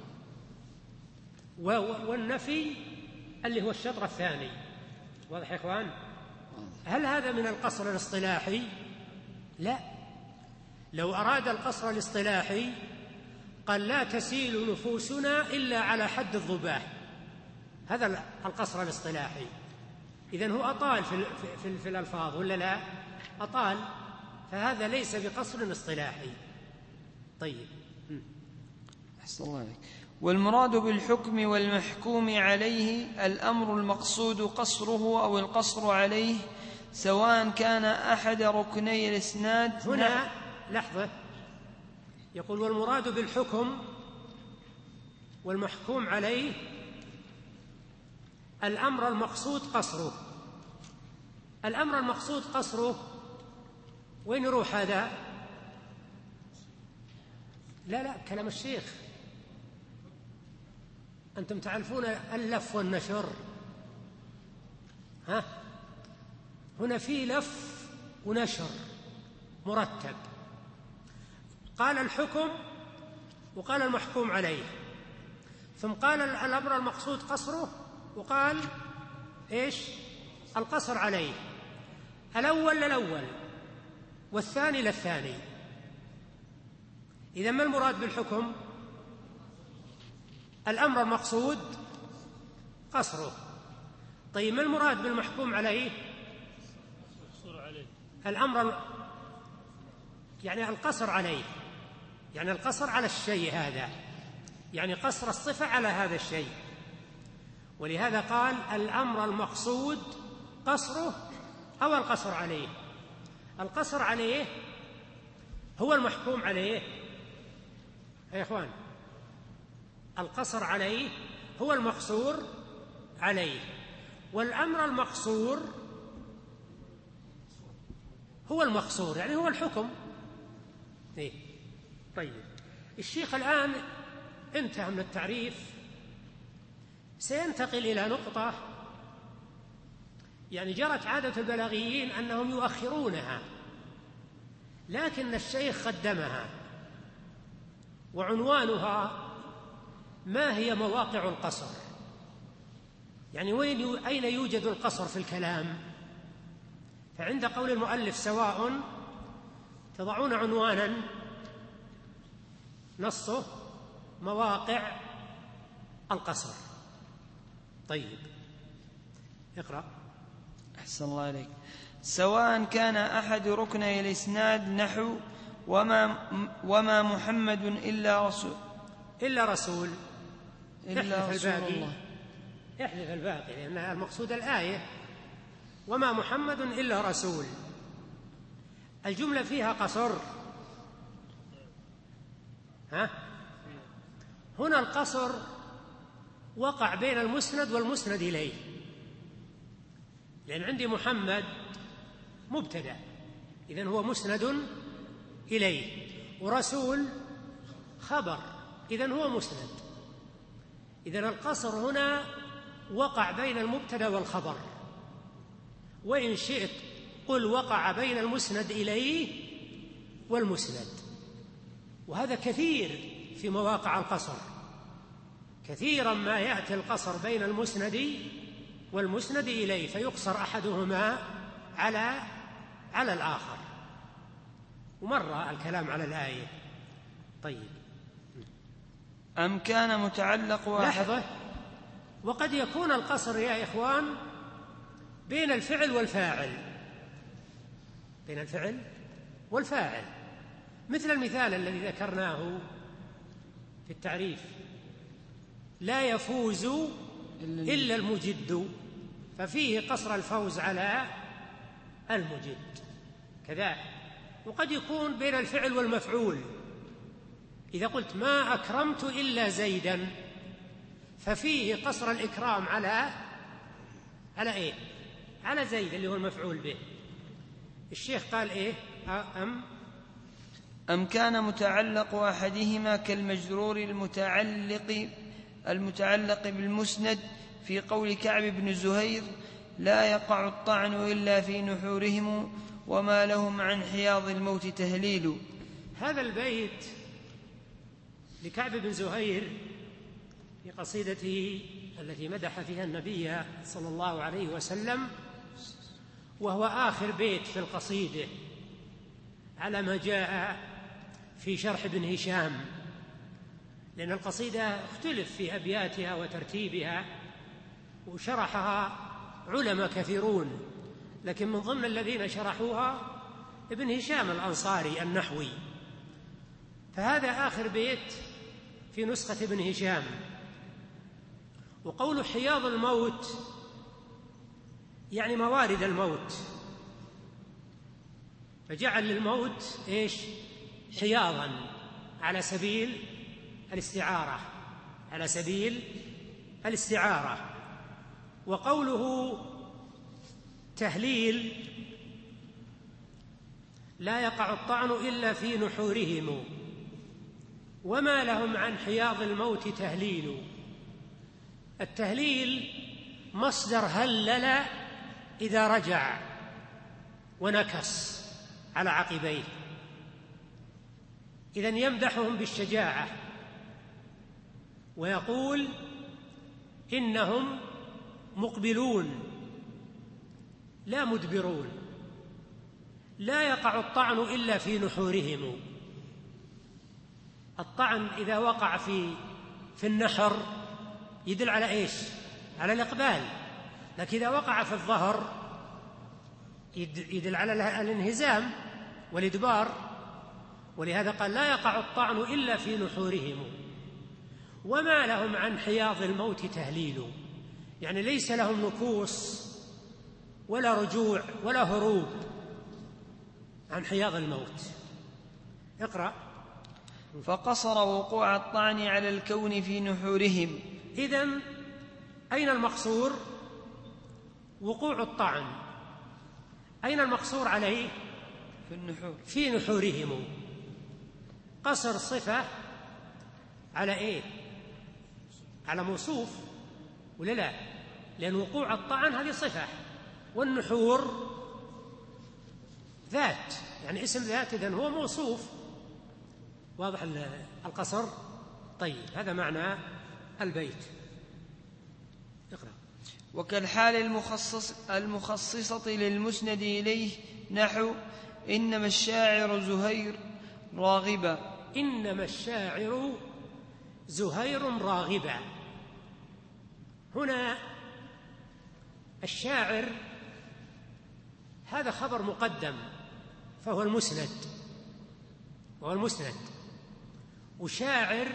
والنفي اللي هو الشطر الثاني. واضح يا إخوان؟ هل هذا من القصر الاصطلاحي؟ لا. لو أراد القصر الاصطلاحي قال لا تسيل نفوسنا إلا على حد الضباه، هذا القصر الاصطلاحي. إذن هو أطال في, في, في الألفاظ ولا لا؟ أطال، فهذا ليس بقصر اصطلاحي. طيب أحسن الله عليك. والمراد بالحكم والمحكوم عليه الأمر المقصود قصره أو القصر عليه، سواء كان أحد ركني الإسناد. هنا لحظة، يقول والمراد بالحكم والمحكوم عليه الأمر المقصود قصره. الأمر المقصود قصره وين يروح هذا؟ لا لا كلام الشيخ، أنتم تعرفون اللف والنشر، ها؟ هنا في لف ونشر مرتب، قال الحكم وقال المحكوم عليه، ثم قال الأمر المقصود قصره وقال إيش؟ القصر عليه. الأول للأول والثاني للثاني. إذا ما المراد بالحكم؟ الأمر المقصود قصره. طيب ما المراد بالمحكوم عليه؟ الأمر يعني القصر عليه، يعني القصر على الشيء هذا، يعني قصر الصفة على هذا الشيء. ولهذا قال الأمر المقصود قصره أو القصر عليه. القصر عليه هو المحكوم عليه يا إخوان، القصر عليه هو المقصور عليه، والأمر المقصور هو المقصور، يعني هو الحكم. إيه؟ طيب الشيخ الآن انتهى من التعريف، سينتقل إلى نقطة يعني جرت عادة البلاغيين أنهم يؤخرونها، لكن الشيخ قدمها، وعنوانها ما هي مواقع القصر، يعني وين أين يوجد القصر في الكلام. فعند قول المؤلف سواء تضعون عنوانا نصه مواقع القصر. طيب اقرأ. أحسن الله إليك. سواء كان أحد ركني الإسناد نحو وما, وما محمد إلا رسول إلا رسول إلا رسول الله، احذف الباقي لأن المقصود الآية وما محمد إلا رسول. الجملة فيها قصر، ها؟ هنا القصر وقع بين المسند والمسند إليه، لأن عندي محمد مبتدأ إذن هو مسند إليه، ورسول خبر إذن هو مسند. إذن القصر هنا وقع بين المبتدأ والخبر، وإن شئت قل وقع بين المسند إليه والمسند. وهذا كثير في مواقع القصر، كثيرا ما يأتي القصر بين المسند والمسند إليه فيقصر أحدهما على على الآخر، ومر الكلام على الآية. طيب أم كان متعلق واحد. لحظة، وقد يكون القصر يا إخوان بين الفعل والفاعل، بين الفعل والفاعل، مثل المثال الذي ذكرناه في التعريف: لا يفوز إلا المجد، ففيه قصر الفوز على المجد كذا. وقد يكون بين الفعل والمفعول، إذا قلت ما أكرمت إلا زيدا ففيه قصر الإكرام على على إيه؟ على زيد اللي هو المفعول به. الشيخ قال إيه؟ أم أم كان متعلق أحدهما كالمجرور المتعلق المتعلق بالمسند في قول كعب بن زهير: لا يقع الطعن إلا في نحورهم وما لهم عن حياض الموت تهليل. هذا البيت لكعب بن زهير في قصيدته التي مدح فيها النبي صلى الله عليه وسلم، وهو آخر بيت في القصيدة على ما جاء في شرح ابن هشام، لأن القصيدة اختلف في أبياتها وترتيبها وشرحها علماء كثيرون، لكن من ضمن الذين شرحوها ابن هشام الأنصاري النحوي. فهذا آخر بيت في نسخة ابن هشام. وقول حياض الموت يعني موارد الموت، فجعل للموت إيش؟ حياضا على سبيل الاستعارة، على سبيل الاستعارة. وقوله تهليل: لا يقع الطعن إلا في نحورهم وما لهم عن حياض الموت تهليل. التهليل مصدر هلل إذا رجع ونكص على عقبيه، إذن يمدحهم بالشجاعة ويقول إنهم مقبلون لا مدبرون، لا يقع الطعن إلا في نحورهم. الطعن إذا وقع في في النحر يدل على إيش؟ على الإقبال، لكن إذا وقع في الظهر يدل على الانهزام والإدبار. ولهذا قال: لا يقع الطعن إلا في نحورهم وما لهم عن حياض الموت تهليل، يعني ليس لهم نكوص ولا رجوع ولا هروب عن حياض الموت. اقرأ. فقصر وقوع الطعن على الكون في نحورهم. إذن أين المقصور؟ وقوع الطعن. أين المقصور عليه؟ في النحور، في نحورهم. قصر صفة على إيه؟ على موصوف ولا لا؟ لأن وقوع الطعن هذه صفة والنحور ذات، يعني اسم ذات، إذن هو موصوف. واضح القصر؟ طيب، هذا معنى البيت. اقرأ. وكالحال المخصص المخصصة للمسند إليه نحو إنما الشاعر زهير راغبا. إنما الشاعر زهير راغبا. هنا الشاعر هذا خبر مقدم، فهو المسند، وهو المسند، وشاعر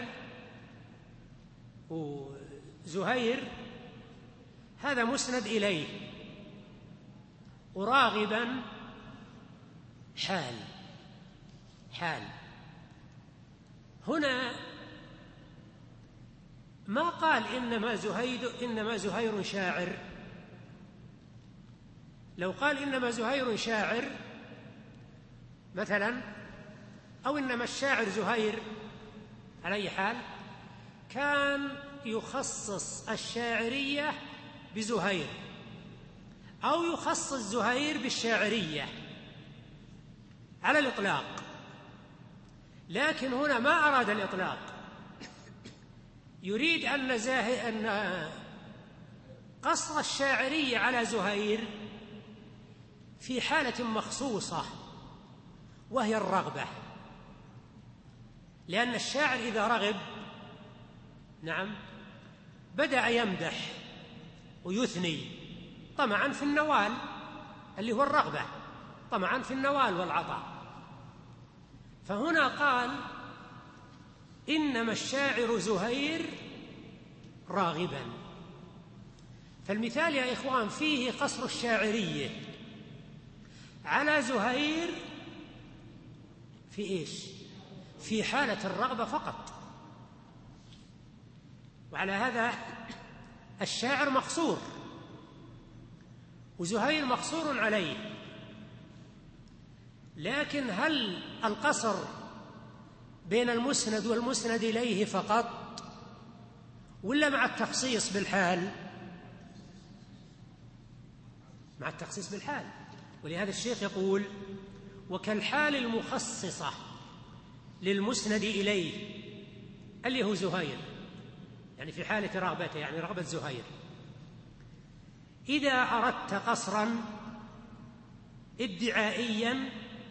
وزهير هذا مسند إليه، وراغبا حال حال. هنا ما قال إنما زهير إنما زهير شاعر. لو قال إنما زهير شاعر مثلا، أو إنما الشاعر زهير، على أي حال كان يخصص الشاعرية بزهير، أو يخصص زهير بالشاعرية على الإطلاق. لكن هنا ما أراد الإطلاق، يريد أن زاهي أن قصر الشاعرية على زهير في حالة مخصوصة، وهي الرغبة. لأن الشاعر إذا رغب، نعم، بدأ يمدح ويثني طمعا في النوال، اللي هو الرغبة، طمعا في النوال والعطاء. فهنا قال إنما الشاعر زهير راغبا. فالمثال يا إخوان فيه قصر الشاعرية على زهير في إيش؟ في حالة الرغبة فقط. وعلى هذا الشاعر مقصور، وزهير مقصور عليه. لكن هل القصر بين المسند والمسند إليه فقط، ولا مع التخصيص بالحال؟ مع التخصيص بالحال. ولهذا الشيخ يقول وكالحال المخصصة للمسند إليه اللي هو زهير، يعني في حالة رغبته، يعني رغبة زهير. إذا أردت قصرا ادعائيا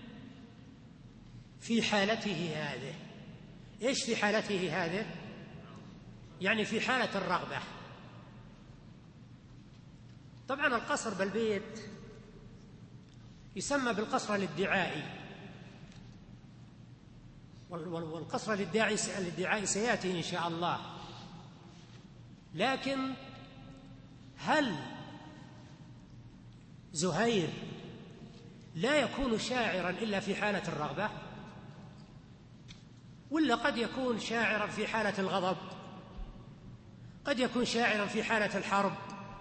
في حالته هذه. إيش في حالته هذه؟ يعني في حالة الرغبة. طبعا القصر بالبيت يسمى بالقصر الادعائي، والقصر الادعائي سيأتي إن شاء الله. لكن هل زهير لا يكون شاعرا إلا في حالة الرغبة، ولا قد يكون شاعرا في حالة الغضب، قد يكون شاعرا في حالة الحرب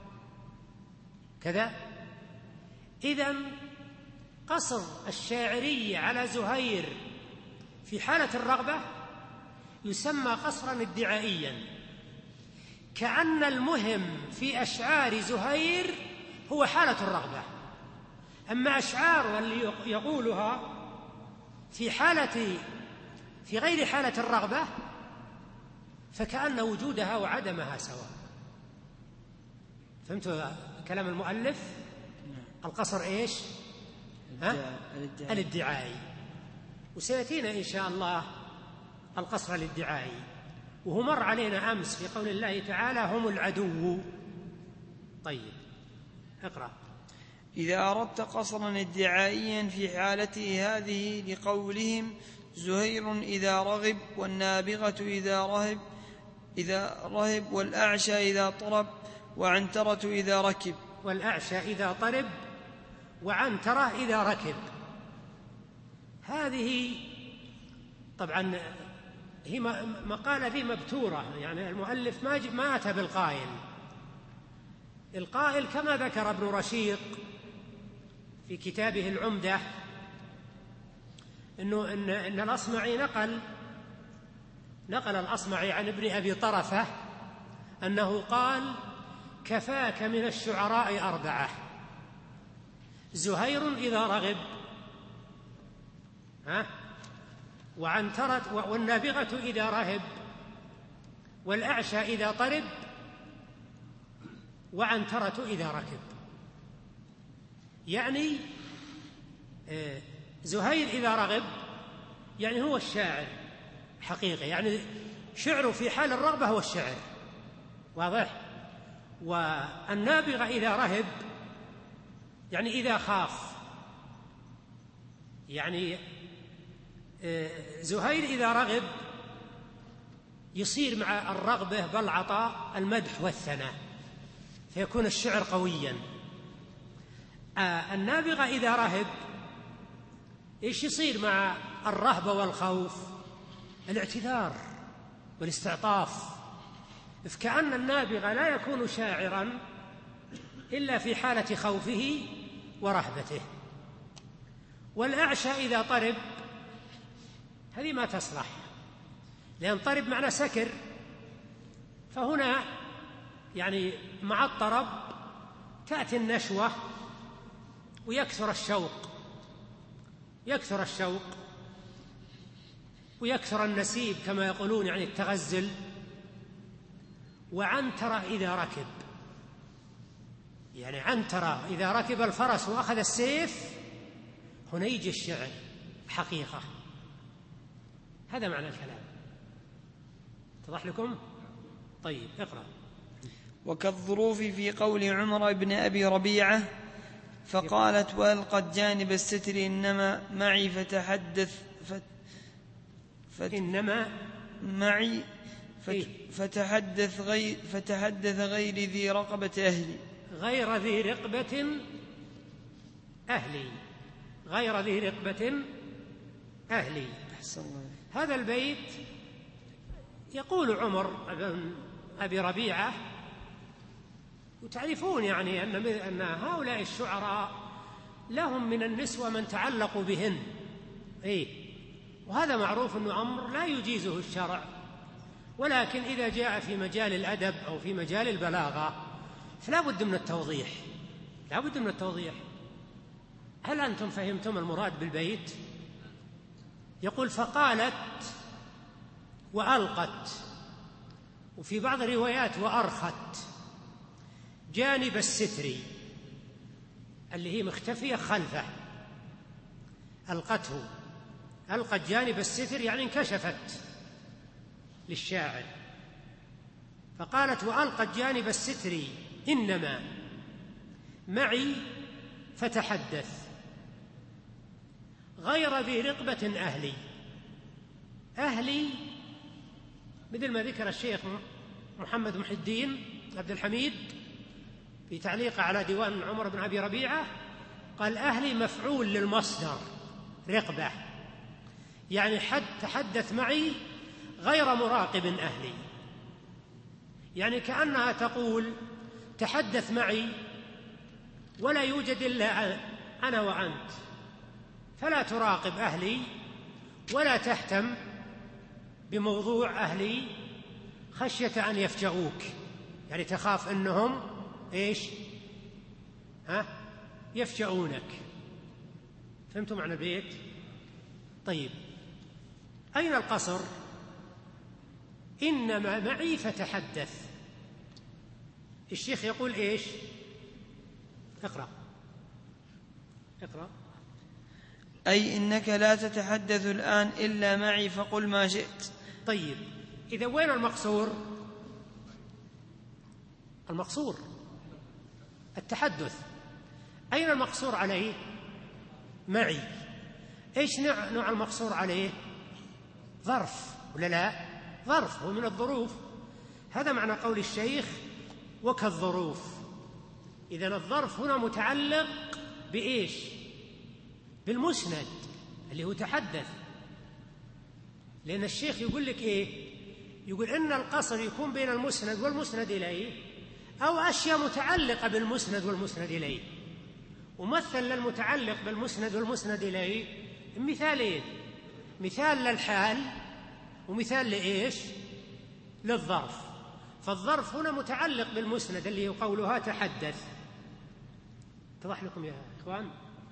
كذا؟ إذن قصر الشاعرية على زهير في حالة الرغبة يسمى قصرا ادعائيا، كأن المهم في أشعار زهير هو حالة الرغبة. أما أشعار اللي يقولها في حالة في غير حالة الرغبة فكأن وجودها وعدمها سواء. فهمتوا كلام المؤلف؟ القصر إيش؟ ها؟ الادعائي. وسيأتينا إن شاء الله القصر الادعائي، وهو مر علينا أمس في قول الله تعالى هم العدو. طيب اقرأ. إذا أردت قصرا ادعائيا في حالته هذه لقولهم زهير إذا رغب، والنابغة إذا رهب إذا رهب والأعشى إذا طرب، وعنترة إذا ركب. والأعشى إذا طرب، وعنترة إذا ركب. هذه طبعا هي مقالة ذي مبتورة، يعني المؤلف ما ما أتى بالقائل. القائل كما ذكر ابن رشيق في كتابه العمدة إنه إن, إن الأصمعي نقل نقل الأصمعي عن ابن أبي طرفة أنه قال كفاك من الشعراء أربعة. زهير إذا رغب، ها؟ وعنترة والنابغة إذا رهب، والأعشى إذا طرب، وعنترة إذا ركب. يعني زهير إذا رغب يعني هو الشاعر حقيقة، يعني شعره في حال الرغبة هو الشعر، واضح؟ والنابغة إذا رهب يعني إذا خاف، يعني زهير إذا رغب يصير مع الرغبة بالعطاء المدح والثناء، فيكون الشعر قويا. النابغة إذا رهب إيش يصير مع الرهبة والخوف؟ الاعتذار والاستعطاف، فكأن النابغة لا يكون شاعرا إلا في حالة خوفه ورهبته. والأعشى إذا طرب هذه ما تصلح، لأن طرب معنى سكر، فهنا يعني مع الطرب تأتي النشوة ويكثر الشوق، يكثر الشوق ويكثر النسيب كما يقولون، يعني التغزل. وعنترة إذا ركب، يعني عنترة إذا ركب الفرس وأخذ السيف، هنا يجي الشعر حقيقة. هذا معنى الكلام. اتضح لكم؟ طيب اقرأ. وكالظروف في قول عمر بن أبي ربيعة فقالت وألقت جانب الستر إنما معي فتحدث فت فت إنما معي فت فتحدث غير فتحدث غير ذي رقبة أهلي غير ذي رقبة أهلي غير ذي رقبة أهلي. هذا البيت يقول عمر بن أبي ربيعة، وتعرفون يعني أن أن هؤلاء الشعراء لهم من النسوة من تعلقوا بهن، إيه، وهذا معروف أن عمر لا يجيزه الشرع، ولكن إذا جاء في مجال الأدب أو في مجال البلاغة فلا بد من التوضيح، لا بد من التوضيح. هل أنتم فهمتم المراد بالبيت؟ يقول فقالت وألقت، وفي بعض الروايات وأرخت جانب الستر اللي هي مختفية خلفه، ألقته، ألقت جانب الستر يعني انكشفت للشاعر. فقالت وألقت جانب الستر إنما معي فتحدث غير ذي رقبة أهلي. أهلي مثل ما ذكر الشيخ محمد محي الدين عبد الحميد في تعليقه على ديوان عمر بن أبي ربيعة، قال أهلي مفعول للمصدر رقبة، يعني حد تحدث معي غير مراقب أهلي، يعني كأنها تقول تحدث معي ولا يوجد إلا أنا وأنت، فلا تراقب أهلي ولا تهتم بموضوع أهلي خشية أن يفجعوك، يعني تخاف أنهم إيش ها يفجعونك. فهمتم معنى البيت؟ طيب أين القصر؟ إنما معي فتحدث. الشيخ يقول إيش؟ اقرأ اقرأ. أي إنك لا تتحدث الآن إلا معي فقل ما شئت. طيب إذا وين المقصور؟ المقصور التحدث. أين المقصور عليه؟ معي. إيش نوع المقصور عليه؟ ظرف ولا لا؟ ظرف، هو من الظروف. هذا معنى قول الشيخ وكالظروف. إذن الظرف هنا متعلق بإيش؟ بالمسند اللي هو تحدث. لأن الشيخ يقول لك إيه؟ يقول إن القصر يكون بين المسند والمسند إليه، أو أشياء متعلقة بالمسند والمسند إليه. ومثل للمتعلق بالمسند والمسند إليه مثالين، مثال للحال ومثال لإيش؟ للظرف. فالظرف هنا متعلق بالمسند اللي هو قولها تحدث. اتضح لكم يا إخوان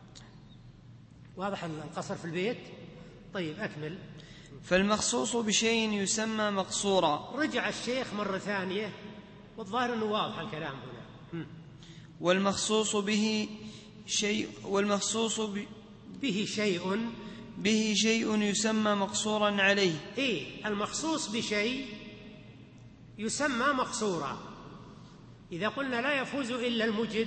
واضح القصر في البيت؟ طيب أكمل. فالمخصوص بشيء يسمى مقصورا. رجع الشيخ مرة ثانية والظاهر أنه واضح الكلام هنا. والمخصوص به شيء والمخصوص ب... به شيء به شيء يسمى مقصورا عليه. إيه المخصوص بشيء يسمى مقصورا. إذا قلنا لا يفوز إلا المجد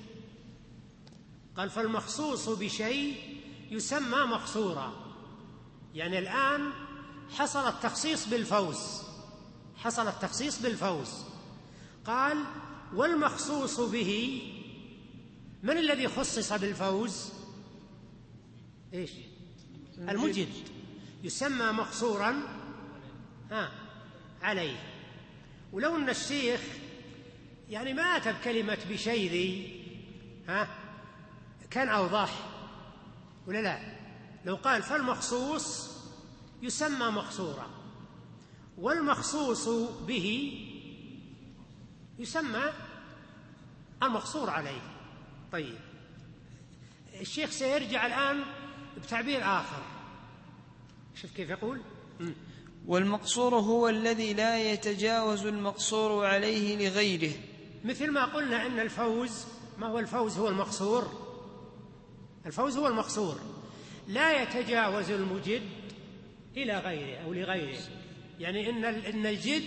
قال فالمخصوص بشيء يسمى مقصورا. يعني الآن حصل التخصيص بالفوز، حصل التخصيص بالفوز. قال والمخصوص به، من الذي خصص بالفوز؟ إيش؟ المجد، يسمى مقصورا ها عليه. ولو أن الشيخ يعني ما أتى بكلمة بشيء ذي ها كان أوضح ولا لا؟ لو قال فالمخصوص يسمى مقصورا والمخصوص به يسمى المقصور عليه. طيب الشيخ سيرجع الآن بتعبير آخر. شوف كيف يقول: والمقصور هو الذي لا يتجاوز المقصور عليه لغيره. مثل ما قلنا إن الفوز، ما هو الفوز؟ هو المقصور. الفوز هو المقصور، لا يتجاوز المجد إلى غيره أو لغيره. يعني إن إن الجد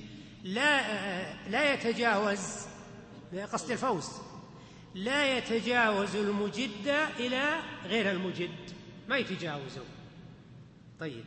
لا لا يتجاوز، قصد الفوز لا يتجاوز المجد إلى غير المجد، ما يتجاوزه. طيب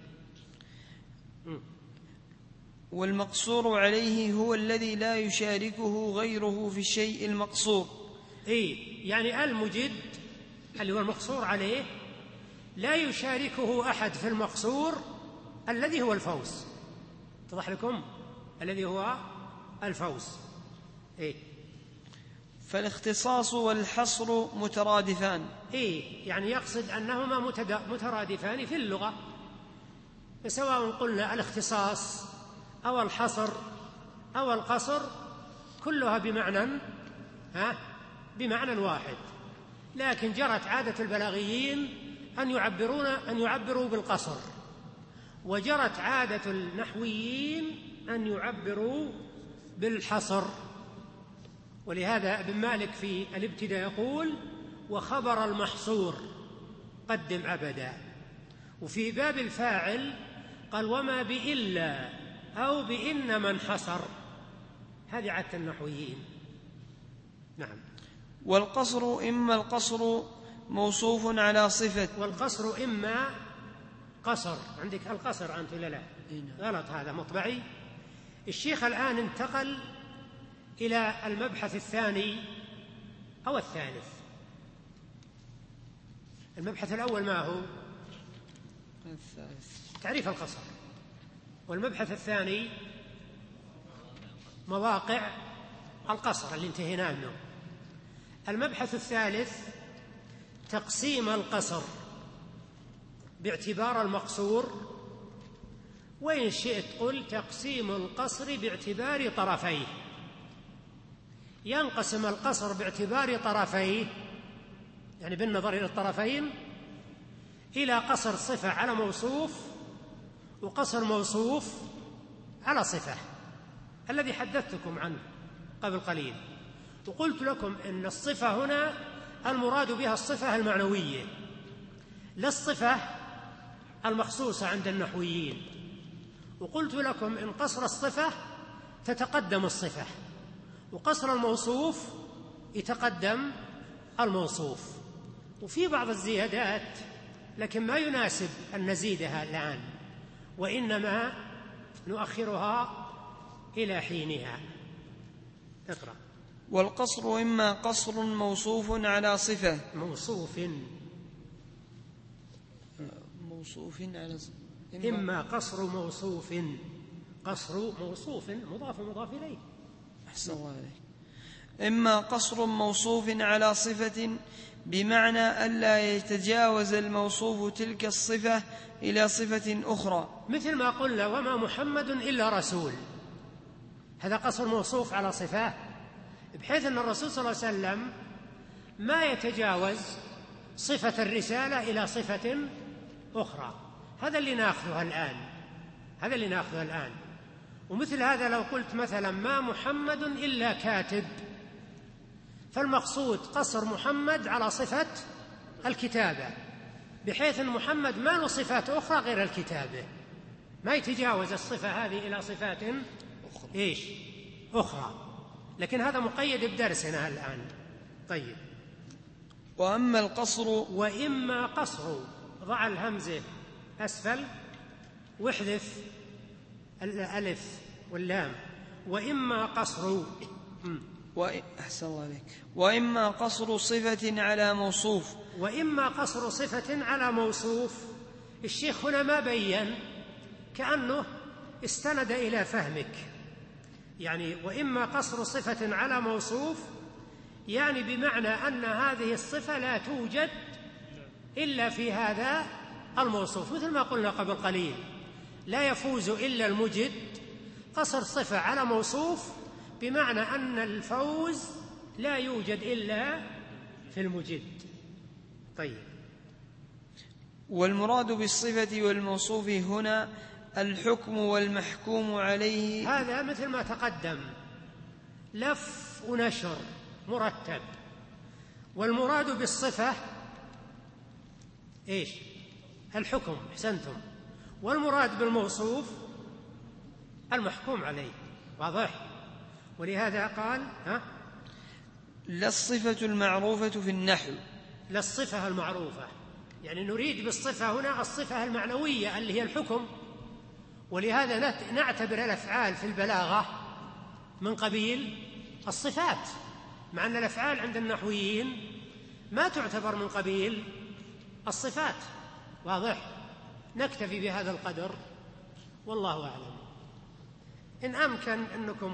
والمقصور عليه هو الذي لا يشاركه غيره في الشيء المقصور. إيه يعني المجد اللي هو المقصور عليه لا يشاركه أحد في المقصور الذي هو الفوز. اتضح لكم؟ الذي هو الفوز. إيه فالاختصاص والحصر مترادفان. إيه يعني يقصد أنهما مترادفان في اللغة، فسواء قلنا الاختصاص أو الحصر أو القصر كلها بمعنى ها بمعنى واحد. لكن جرت عادة البلاغيين أن يعبرون أن يعبروا بالقصر، وجرت عادة النحويين أن يعبروا بالحصر. ولهذا ابن مالك في الابتداء يقول: وخبر المحصور قدم أبدا. وفي باب الفاعل قال: وما بإلا أو بإن من حصر. هذه عادة النحويين. نعم. والقصر إما القصر موصوف على صفة. والقصر إما قصر، عندك القصر أنت ولا لا؟ غلط، هذا مطبعي. الشيخ الآن انتقل إلى المبحث الثاني أو الثالث. المبحث الأول ما هو؟ الثالث تعريف القصر. والمبحث الثاني مواقع القصر اللي انتهينا منه. المبحث الثالث تقسيم القصر باعتبار المقصور، وإن شئت قل تقسيم القصر باعتبار طرفيه. ينقسم القصر باعتبار طرفيه، يعني بالنظر إلى الطرفين، إلى قصر صفة على موصوف وقصر موصوف على صفة، الذي حدثتكم عنه قبل قليل. وقلت لكم إن الصفة هنا المراد بها الصفة المعنوية لا الصفة المخصوصة عند النحويين. وقلت لكم إن قصر الصفة تتقدم الصفة، وقصر الموصوف يتقدم الموصوف. وفي بعض الزيادات لكن ما يناسب أن نزيدها الآن، وإنما نؤخرها إلى حينها. اقرأ. والقصر إما قصر موصوف على صفة. موصوف موصوف على صفة. إما, إما قصر موصوف. قصر موصوف مضاف مضاف إليه. أحسن الله عليك. إما قصر موصوف على صفة بمعنى ألا يتجاوز الموصوف تلك الصفة إلى صفة أخرى، مثل ما قلنا: وما محمد إلا رسول. هذا قصر موصوف على صفة، بحيث أن الرسول صلى الله عليه وسلم ما يتجاوز صفة الرسالة إلى صفة أخرى. هذا اللي نأخذه الآن هذا اللي نأخذه الآن ومثل هذا لو قلت مثلا ما محمد إلا كاتب، فالمقصود قصر محمد على صفة الكتابة، بحيث أن محمد ما له صفات أخرى غير الكتابة، ما يتجاوز الصفة هذه إلى صفات أخرى. إيش أخرى، لكن هذا مقيد بدرسنا الآن. طيب. وأما القصر وإما قصر، ضع الهمزة أسفل واحذف الألف واللام. وإما قصر أحسن الله عليك. وإما قصر صفة على موصوف. وإما قصر صفة على موصوف. الشيخ هنا ما بين، كأنه استند إلى فهمك، يعني وإما قصر صفة على موصوف يعني بمعنى أن هذه الصفة لا توجد إلا في هذا الموصوف، مثل ما قلنا قبل قليل لا يفوز إلا المجد. قصر صفة على موصوف بمعنى أن الفوز لا يوجد إلا في المجد. طيب. والمراد بالصفة والموصوف هنا الحكم والمحكوم عليه. هذا مثل ما تقدم، لف ونشر مرتب. والمراد بالصفة إيش؟ الحكم، أحسنتم. والمراد بالموصوف المحكوم عليه. واضح؟ ولهذا قال ها لا الصفة المعروفة في النحو. لا الصفة المعروفة، يعني نريد بالصفة هنا الصفة المعنوية اللي هي الحكم. ولهذا نعتبر الأفعال في البلاغة من قبيل الصفات، مع أن الأفعال عند النحويين ما تعتبر من قبيل الصفات. واضح؟ نكتفي بهذا القدر والله أعلم. إن أمكن أنكم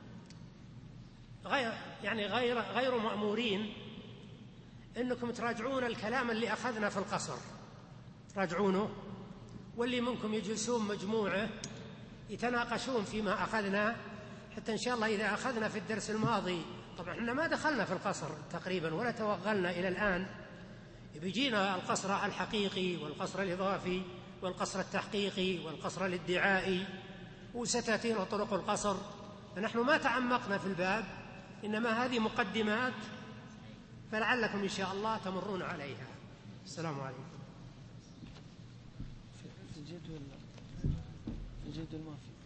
غير يعني غير غير مأمورين أنكم تراجعون الكلام اللي أخذنا في القصر، تراجعونه، واللي منكم يجلسون مجموعة يتناقشون فيما أخذنا، حتى إن شاء الله إذا أخذنا في الدرس الماضي، طبعا إحنا ما دخلنا في القصر تقريبا ولا توغلنا إلى الآن، بيجينا القصر الحقيقي والقصر الإضافي والقصر التحقيقي والقصر الادعائي، وستأتينا طرق القصر. فنحن ما تعمقنا في الباب، إنما هذه مقدمات، فلعلكم إن شاء الله تمرون عليها. السلام عليكم. في الجدول في الجدول ما في